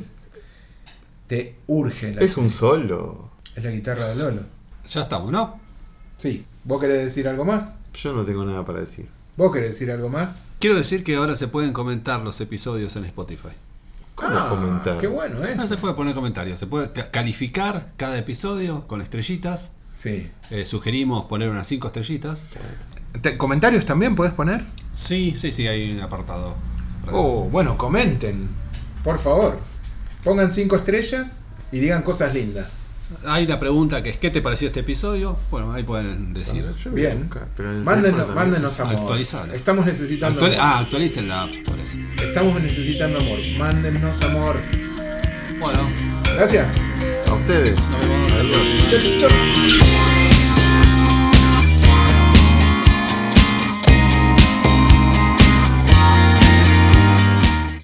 te urge. La Es un serie. solo. Es la guitarra de Lolo. Ya estamos, ¿no? Sí. ¿Vos querés decir algo más? Yo no tengo nada para decir. ¿Vos querés decir algo más? Quiero decir que ahora se pueden comentar los episodios en Spotify. ¿Cómo Ah, comentar? qué bueno No eso. se puede poner comentarios, se puede ca- calificar cada episodio con estrellitas. Sí. Eh, sugerimos poner unas cinco estrellitas. Te- ¿Comentarios también podés poner? Sí, sí, sí, hay un apartado. Oh, bueno, comenten. Por favor. Pongan cinco estrellas y digan cosas lindas. Hay una pregunta que es: ¿qué te pareció este episodio? Bueno, ahí pueden decir. Yo lo voy a Bien. buscar, pero en el Mándenos, teléfono también. mándenos amor. Actualizalo. Estamos necesitando Actuali- amor. ah, actualicen la app, parece. Estamos necesitando amor. Mándennos amor. Bueno, Gracias. A ustedes. nos vemos. Adiós. Chau, chau.